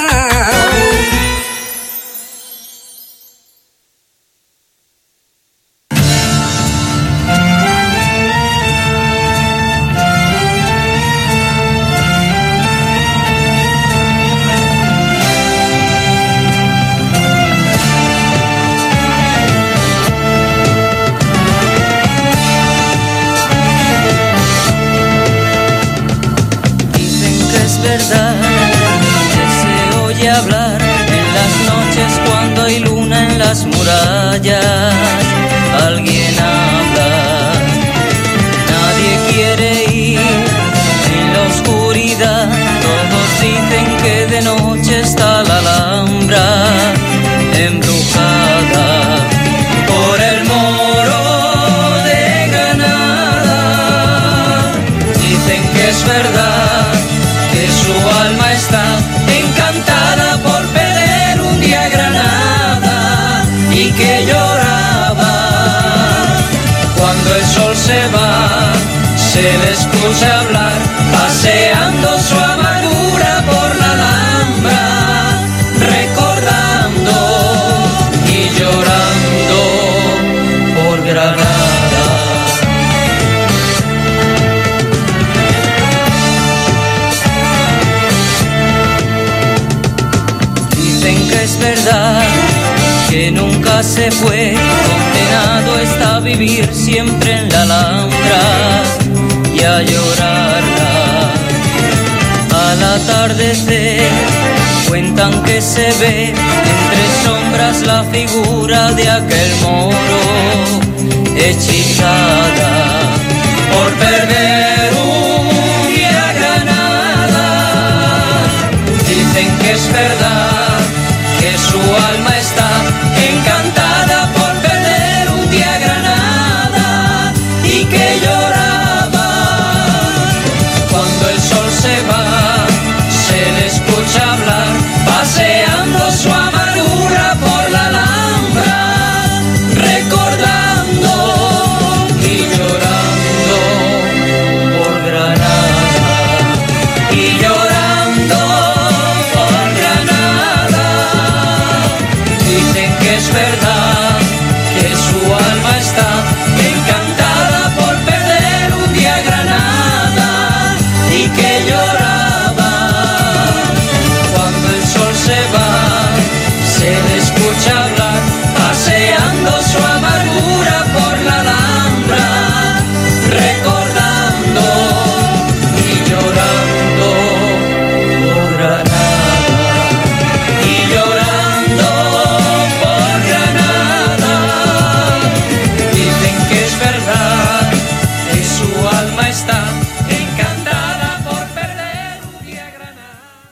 Hablar en las noches cuando hay luna en las murallas. Alguien habla, nadie quiere ir en la oscuridad. Todos dicen que de noche está la Alhambra embrujada por el moro de Granada. Dicen que es verdad que su alma está encantada por perder un día Granada y que lloraba. Cuando el sol se va, se le escucha hablar, paseando su amargura por la Alhambra, recordando y llorando por Granada. Es verdad que nunca se fue, condenado está a vivir siempre en la Alhambra y a llorarla. Al atardecer cuentan que se ve entre sombras la figura de aquel moro, hechizada por perder un día Granada. Dicen que es verdad que su alma está encantada por perder un día Granada y que lloraba. Cuando el sol se va, se le escucha hablar, paseando su amargura por la Alhambra, recordando y llorando por Granada y llorando por Granada. Dicen que es verdad que su alma está encantada por perder un día Granada y que lloraba. Cuando el sol se va, se le escucha hablar, paseando su amargura por la Alhambra, recordando y llorando por Granada y llorando por Granada. Dicen que es verdad que su alma está encantada por perder un día Granada.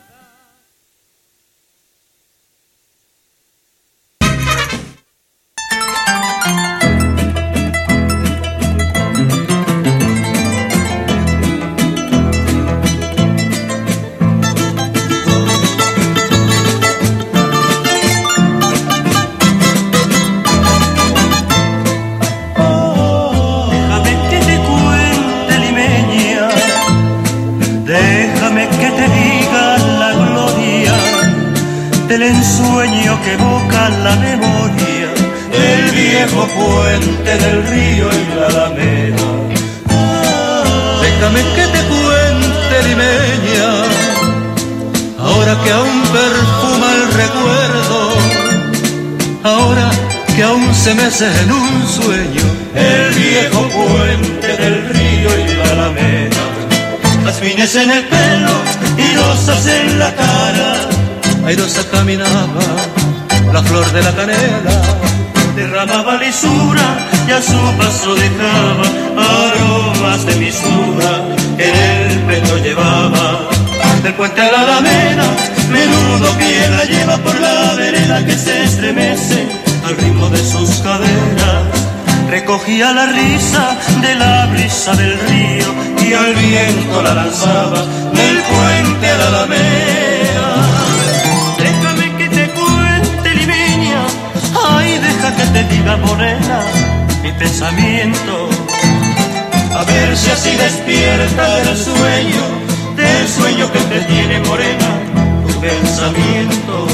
Déjame que te cuente, limeña, déjame que te diga la gloria del ensueño que evoca la memoria del viejo puente del río y la alameda. Déjame que te cuente, limeña, ahora que aún perfuma el recuerdo, ahora que aún se mece en un sueño El viejo puente del río y la alameda. Jazmines en el pelo y rosas en la cara. airosa caminaba la flor de la canela, derramaba lisura y a su paso dejaba aromas de mistura que en el pecho llevaba. Del puente a la alameda, menudo pie la lleva por la vereda que se estremece al ritmo de sus caderas. Recogía la risa de la brisa del río y al viento la lanzaba del puente a la alameda. Déjame que te cuente, limeña, ay, deja que te diga morena mi pensamiento. sueñas y despierta del sueño, del sueño que te tiene morena tu pensamiento.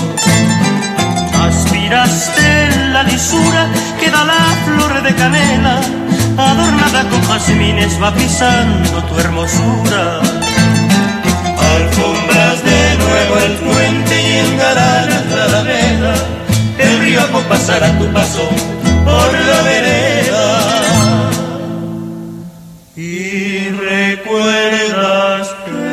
Aspiraste la lisura que da la flor de canela, adornada con jazmines va pisando tu hermosura. Alfombras de nuevo el puente y engalanas la alameda, el río acompasará tu paso por la vereda. Y recuerdas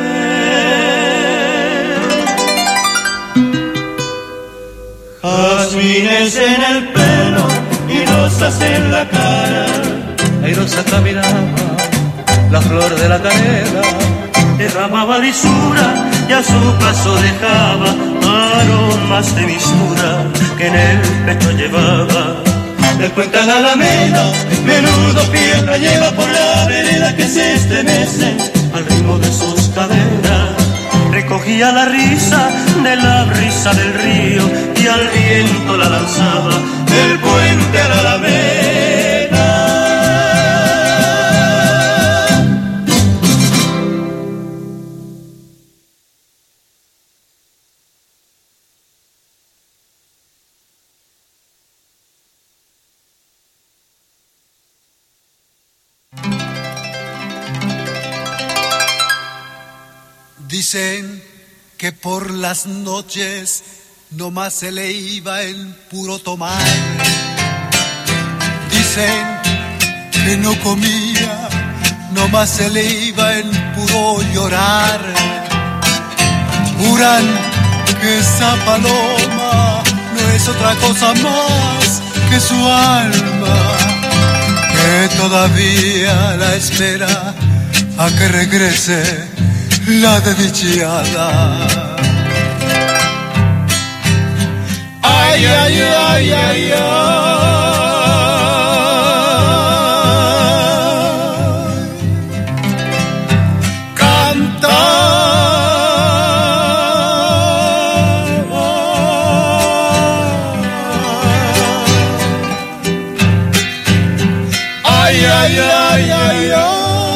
que jazmines en el pelo y rosas en la cara, airosa caminaba la flor de la canela, derramaba lisura y a su paso dejaba aromas de mistura que en el pecho llevaba. Del puente a la alameda, menudo piedra lleva por la vereda que se estremece al ritmo de sus caderas. Recogía la risa de la brisa del río y al viento la lanzaba del puente a la alameda. Dicen que por las noches nomás se le iba el puro tomar. Dicen que no comía, nomás se le iba el puro llorar. Juran que esa paloma no es otra cosa más que su alma, que todavía la espera a que regrese la desdichada. Ay, ay, ay, ay, ay. Canta. Ay, ay, ay, ay, ay.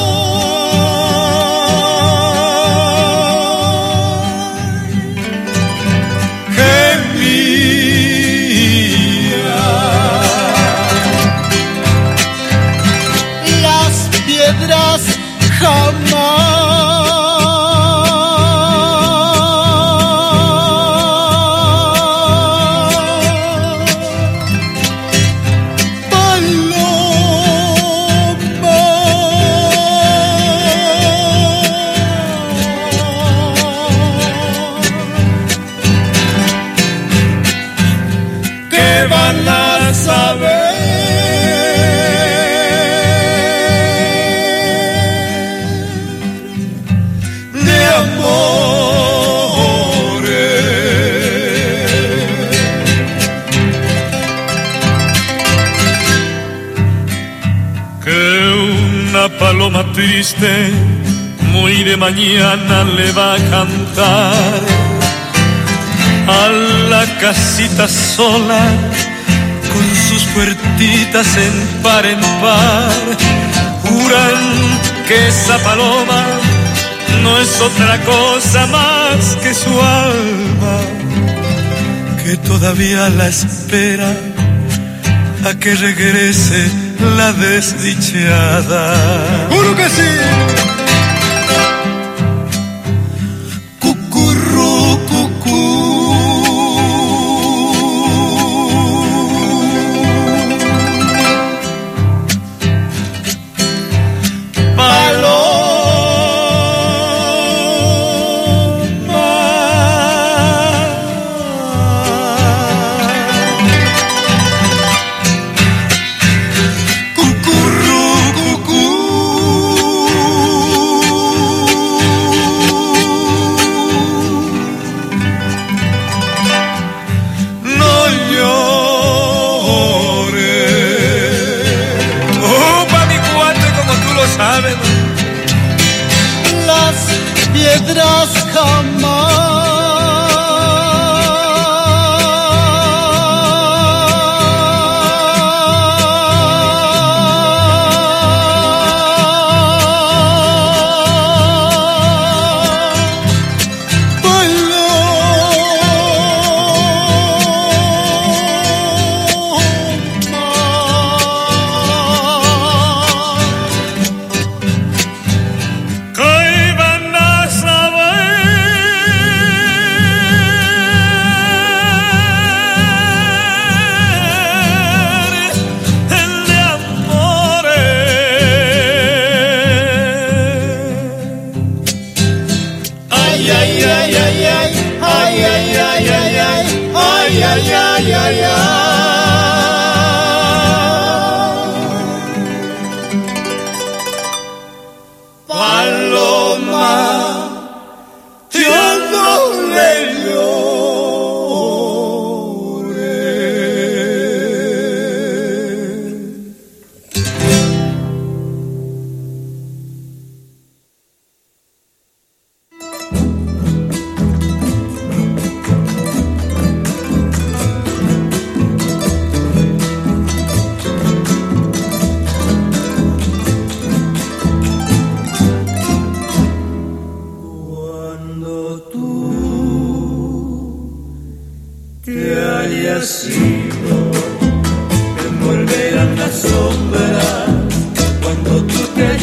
Paloma triste, muy de mañana le va a cantar a la casita sola, con sus puertitas en par en par. Juran que esa paloma no es otra cosa más que su alma, que todavía la espera a que regrese la desdichada. ¡Juro que sí! Cucurru, cucú. piedras jamás.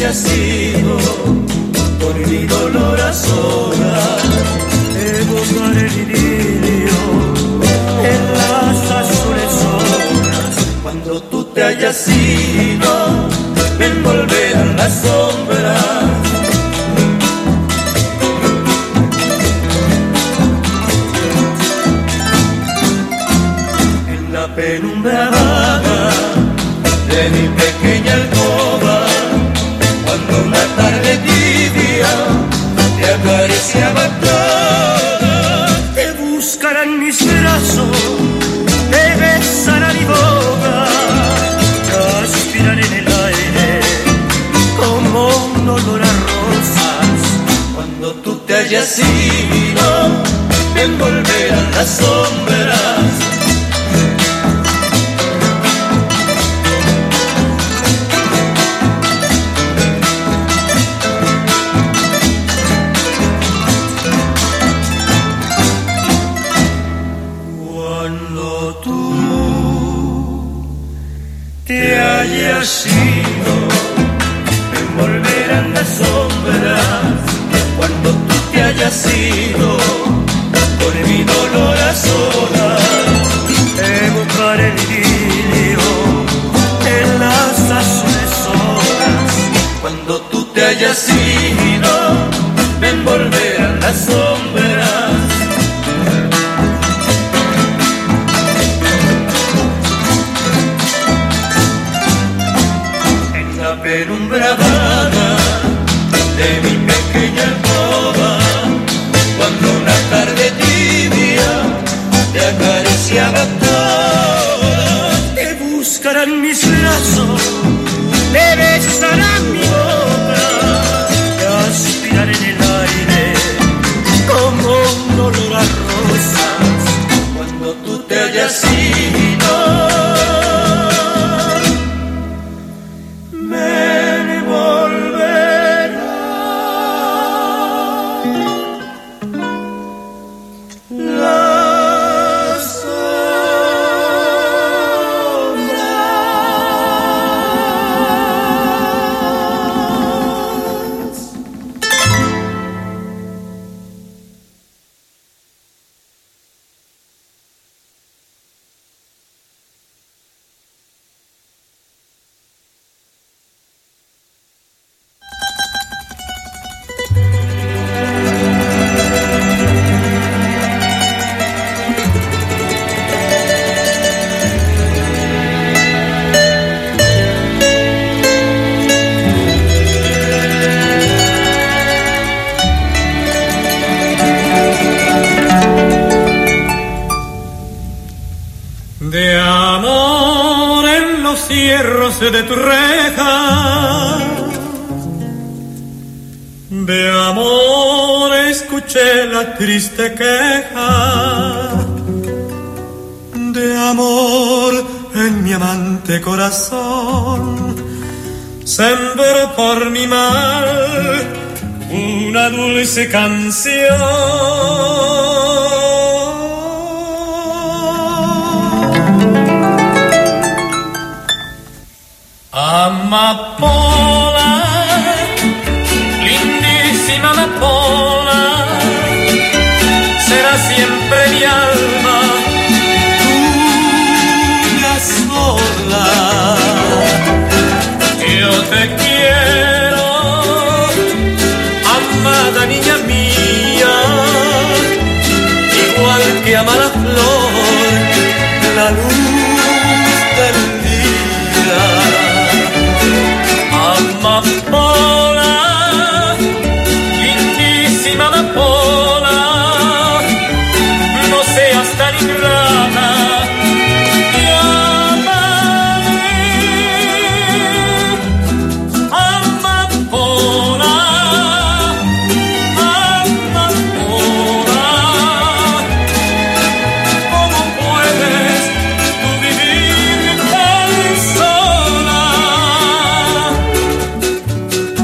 hayas sido por mi dolor a solas. Evocar el idilio en las azules horas. Cuando tú te hayas ido, me envolverán las sombras. En la penumbra vaga de mi pequeña alcoba, cuando una tarde tibia te acariciaba toda, te buscarán mis brazos, te besarán mi boca, te aspiran en el aire como un olor a rosas. Cuando tú te hayas ido, me envolverán las sombras. Sido, me envolverán las sombras. Cuando tú te hayas ido, con mi dolor a solas, evocar el idilio en las azules horas. Cuando tú te hayas ido, me envolverán las sombras. Penumbra vaga de mi pequeña alcoba, cuando una tarde tibia te acariciaba toda, te buscarán mis brazos, te besarán mi boca, te aspirarán en el aire como un olor a rosas. Cuando tú te hayas ido, de tu reja, de amor escuché la triste queja, de amor en mi amante corazón, sembró por mi mal una dulce canción. Amapola, lindísima amapola, será siempre mi alma, tuya sola. Yo te quiero, amada niña mía, igual que ama la flor, la luz del día. Amapola, lindísima amapola, no seas tan ingrata, llámame. Amapola, amapola, ¿cómo puedes tú vivir tan sola?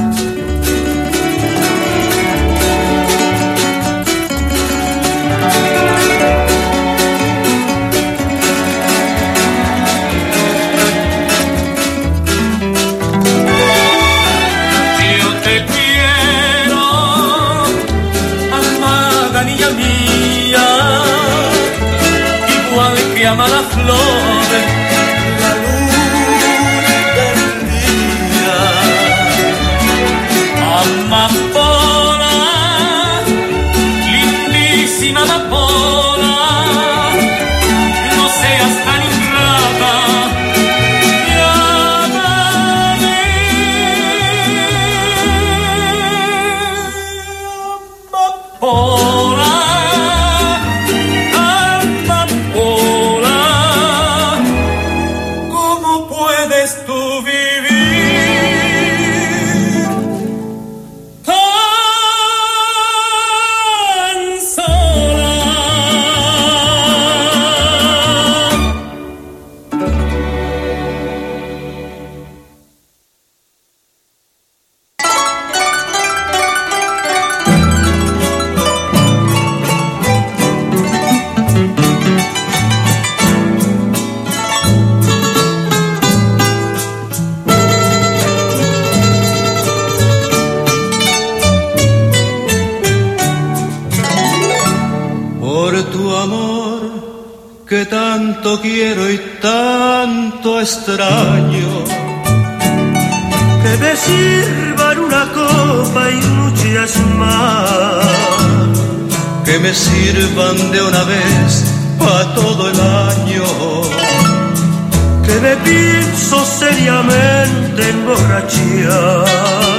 que tanto quiero y tanto extraño. Que me sirvan una copa y muchas más, que me sirvan de una vez pa' todo el año. Que me pienso seriamente emborrachar.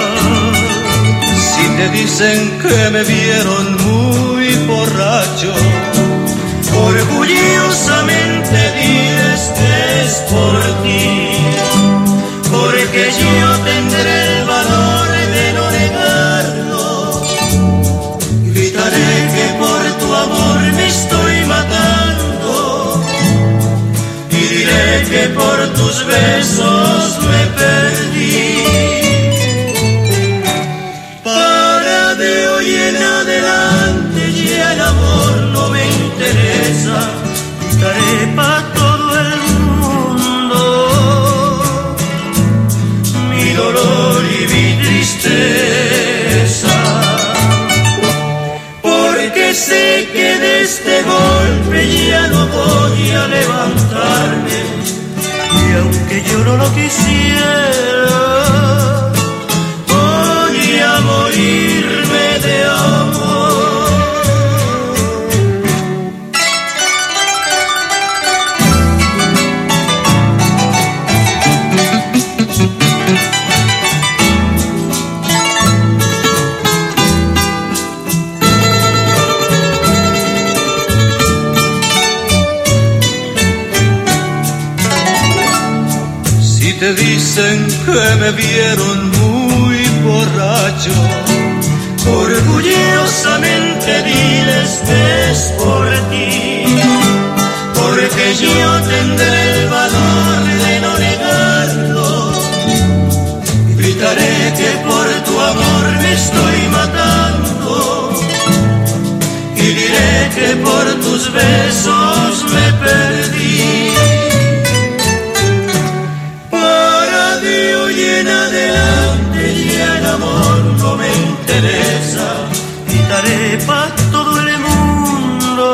Si te dicen que me vieron muy borracho, orgullosamente diles que es por ti, porque yo tendré el valor de no negarlo. Gritaré que por tu amor me estoy matando, y diré que por tus besos me perdí. Para de hoy en adelante ya el amor no me interesa. Gritaré pa' todo el mundo mi dolor y mi tristeza, porque sé que de este golpe ya no voy a levantarme, y aunque yo no lo quisiera, voy a morirme de amor. Te dicen que me vieron muy borracho, orgullosamente diles que es por ti, porque yo tendré el valor de no negarlo. Gritaré que por tu amor me estoy matando, y diré que por tus besos me perdí. En adelante ya el amor no me interesa. Gritaré pa' todo el mundo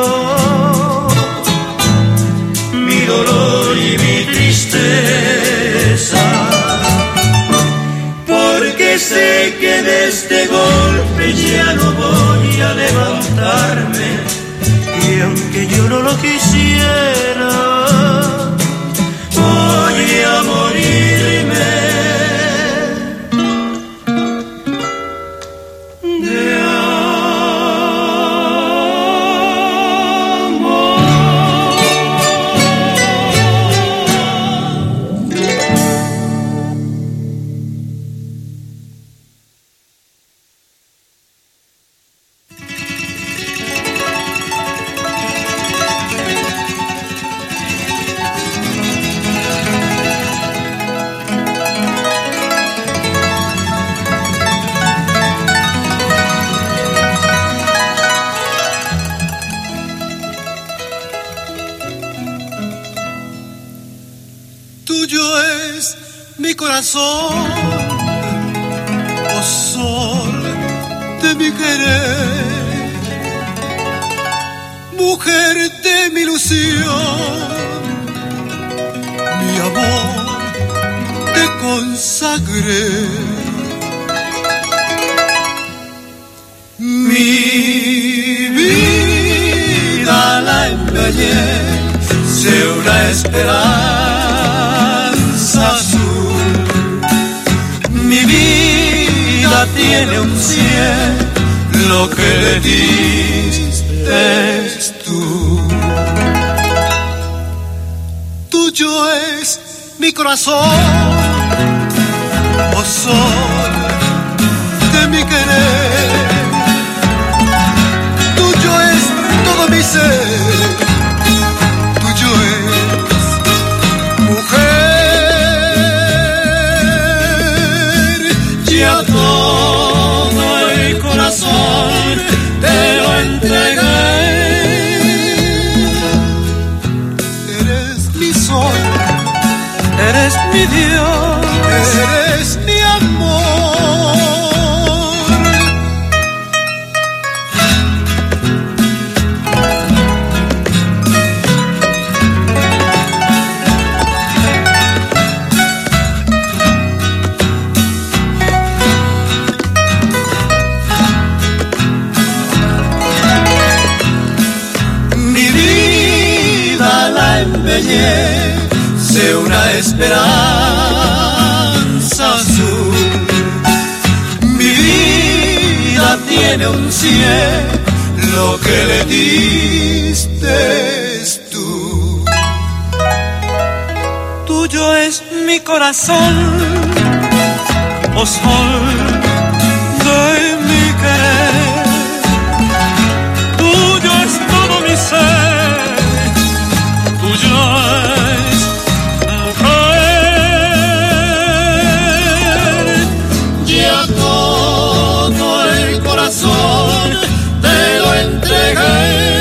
mi dolor y mi tristeza, porque sé que de este golpe ya no voy a levantarme, y aunque yo no lo quisiera, voy a morirme. Corazón, oh sol de mi querer, mujer de mi ilusión, mi amor te consagré. Mi vida la empeñé, sé una esperanza azul. Mi vida tiene un cien, lo que le diste es tú. Tuyo es mi corazón, oh sol de mi querer. Tuyo es todo mi ser, tuyo es mujer. Ya todo el corazón te lo entregué. Eres mi sol, eres mi Dios, eres mi amor. de una esperanza azul. Mi vida tiene un cielo que le diste tú. Tuyo es mi corazón, oh sol de mi querer. Tuyo es todo mi ser, tuyo es mujer. Ya todo el corazón te lo entregué.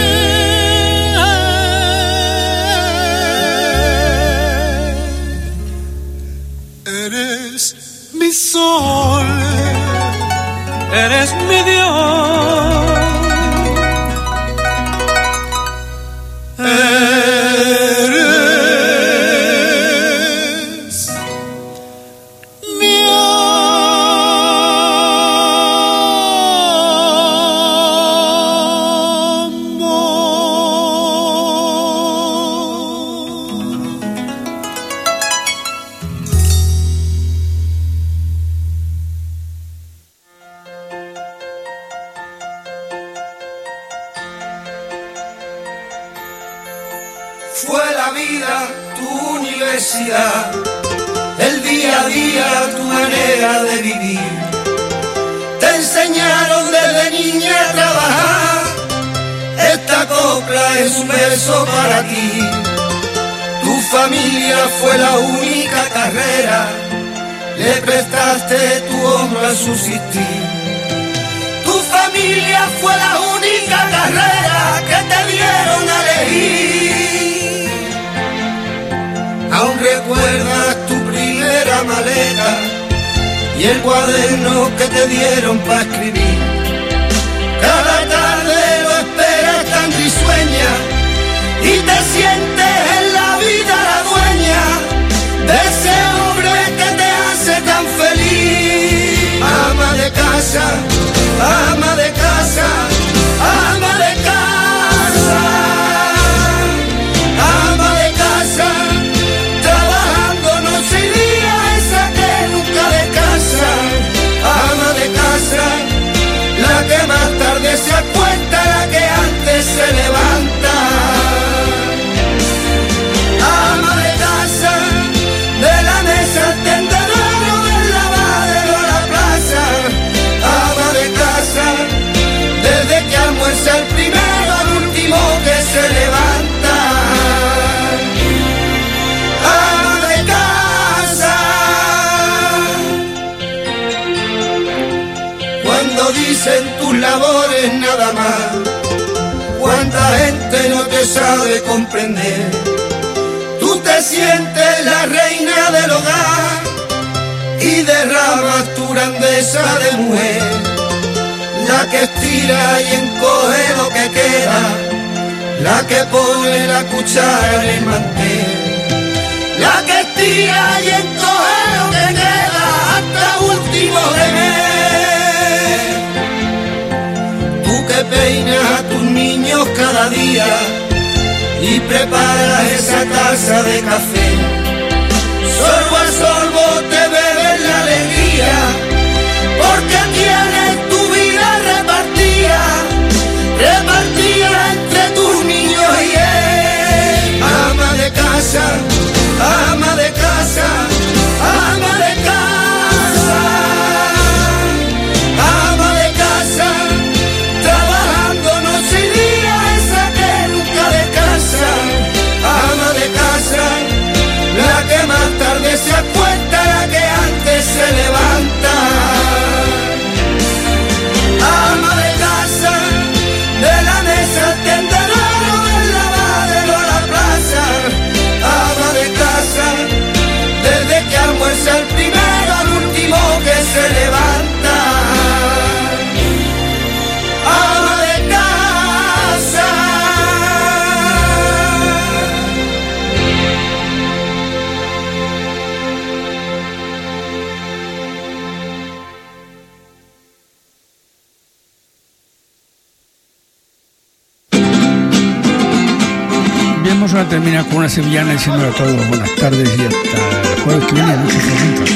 Eres mi sol, eres mi Dios. Eres mi Fue la vida tu universidad, el día a día tu manera de vivir. Te enseñaron desde niña a trabajar, esta copla es un verso para ti. Tu familia fue la única carrera, le prestaste tu hombro a subsistir. Tu familia fue la única carrera que te dieron a elegir. Aún recuerdas tu primera maleta y el cuaderno que te dieron para escribir. Cada tarde lo esperas tan risueña y te sientes en la vida la dueña de ese hombre que te hace tan feliz. Ama de casa, ama de casa, ama de casa, ama de casa. La que más tarde se acuesta, la que antes se levanta. Ama de casa, de la mesa al tendedero, del lavadero a la plaza. Ama de casa, desde que almuerza el primero al último que se levanta. Ama de casa. Cuando dicen tus labores nada más, cuánta gente no te sabe comprender. Tú te sientes la reina del hogar y derramas tu grandeza de mujer, la que estira y encoge lo que queda, la que pone la cuchara en el mantel, la que estira y encoge lo que queda hasta último de mes. Que peinas a tus niños cada día y preparas esa taza de café. Sorbo a sorbo te bebes la alegría, porque tienes tu vida repartida, repartida entre tus niños y él. Ama de casa, ama de casa, ama de casa. Ama de casa, la que más tarde se acuesta, vamos a terminar con una sevillana diciendo a todos buenas tardes y hasta el jueves que viene. Muchas gracias.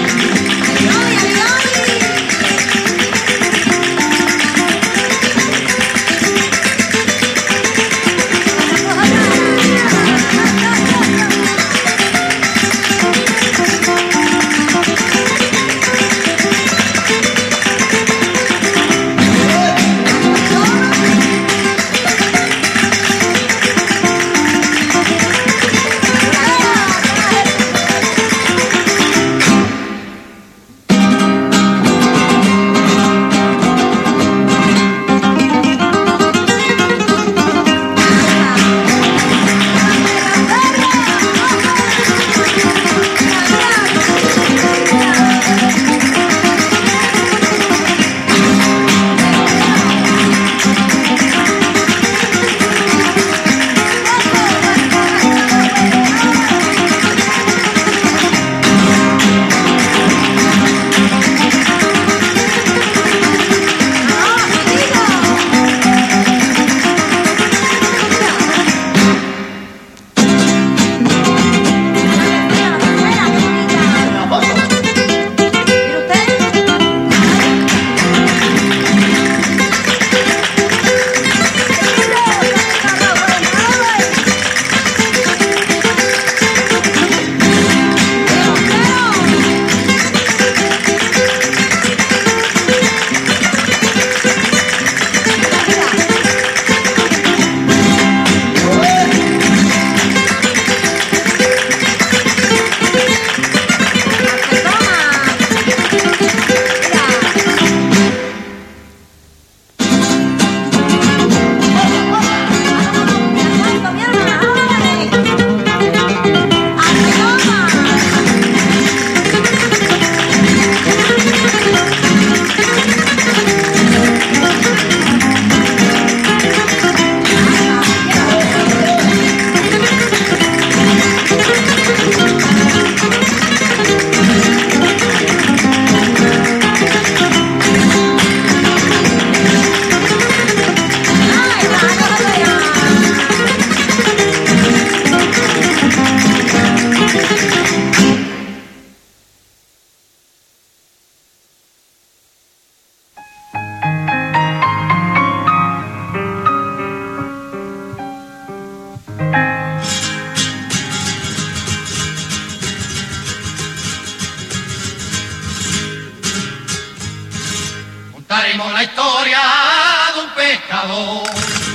Contaremos la historia de un pescador,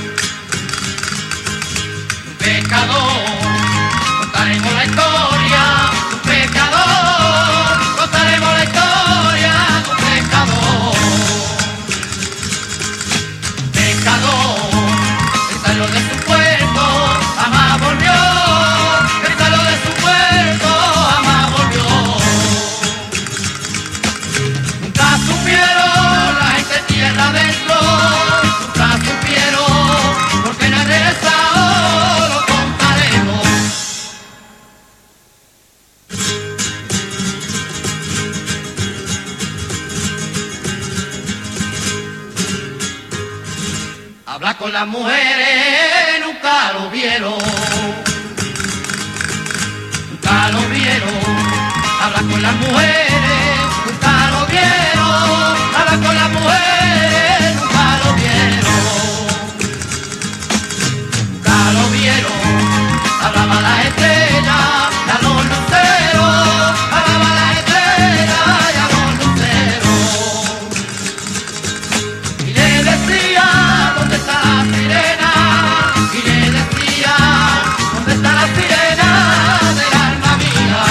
un pescador. Contaremos la historia de un pescador, contaremos la historia de un pescador. Pescador, que salió de su puerto, jamás volvió, que salió de su puerto, jamás volvió. Nunca supieron la gente tierra adentro, nunca supieron porque no ha regresado, lo contaremos. Habla con las mujeres, nunca lo vieron, nunca lo vieron. Habla con las mujeres, nunca lo vieron. Habla con las mujeres, nunca lo vieron, nunca lo vieron. Hablaba las estrellas y a los luceros, hablaba las estrellas y a los luceros. Y le decía, ¿dónde está la sirena? Y le decía, ¿dónde está la sirena del alma mía?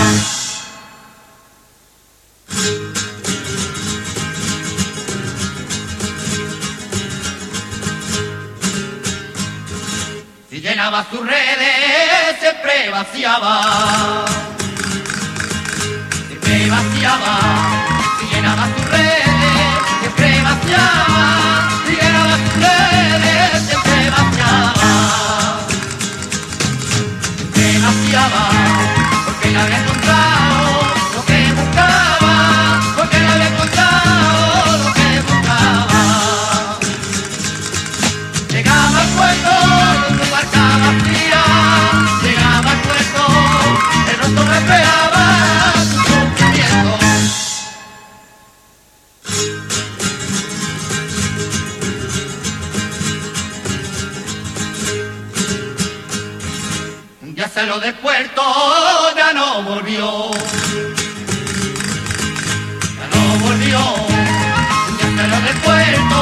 Si llenaba sus redes, siempre vaciaba, siempre vaciaba. Si llenaba sus redes, siempre vaciaba, si llenaba sus redes, siempre vaciaba, siempre vaciaba, porque no había encontrado lo que buscaba, porque no había encontrado lo que buscaba. Llegaba al puerto con su barca vacía, viajero de puerto ya no volvió. Ya no volvió. Un viajero de puerto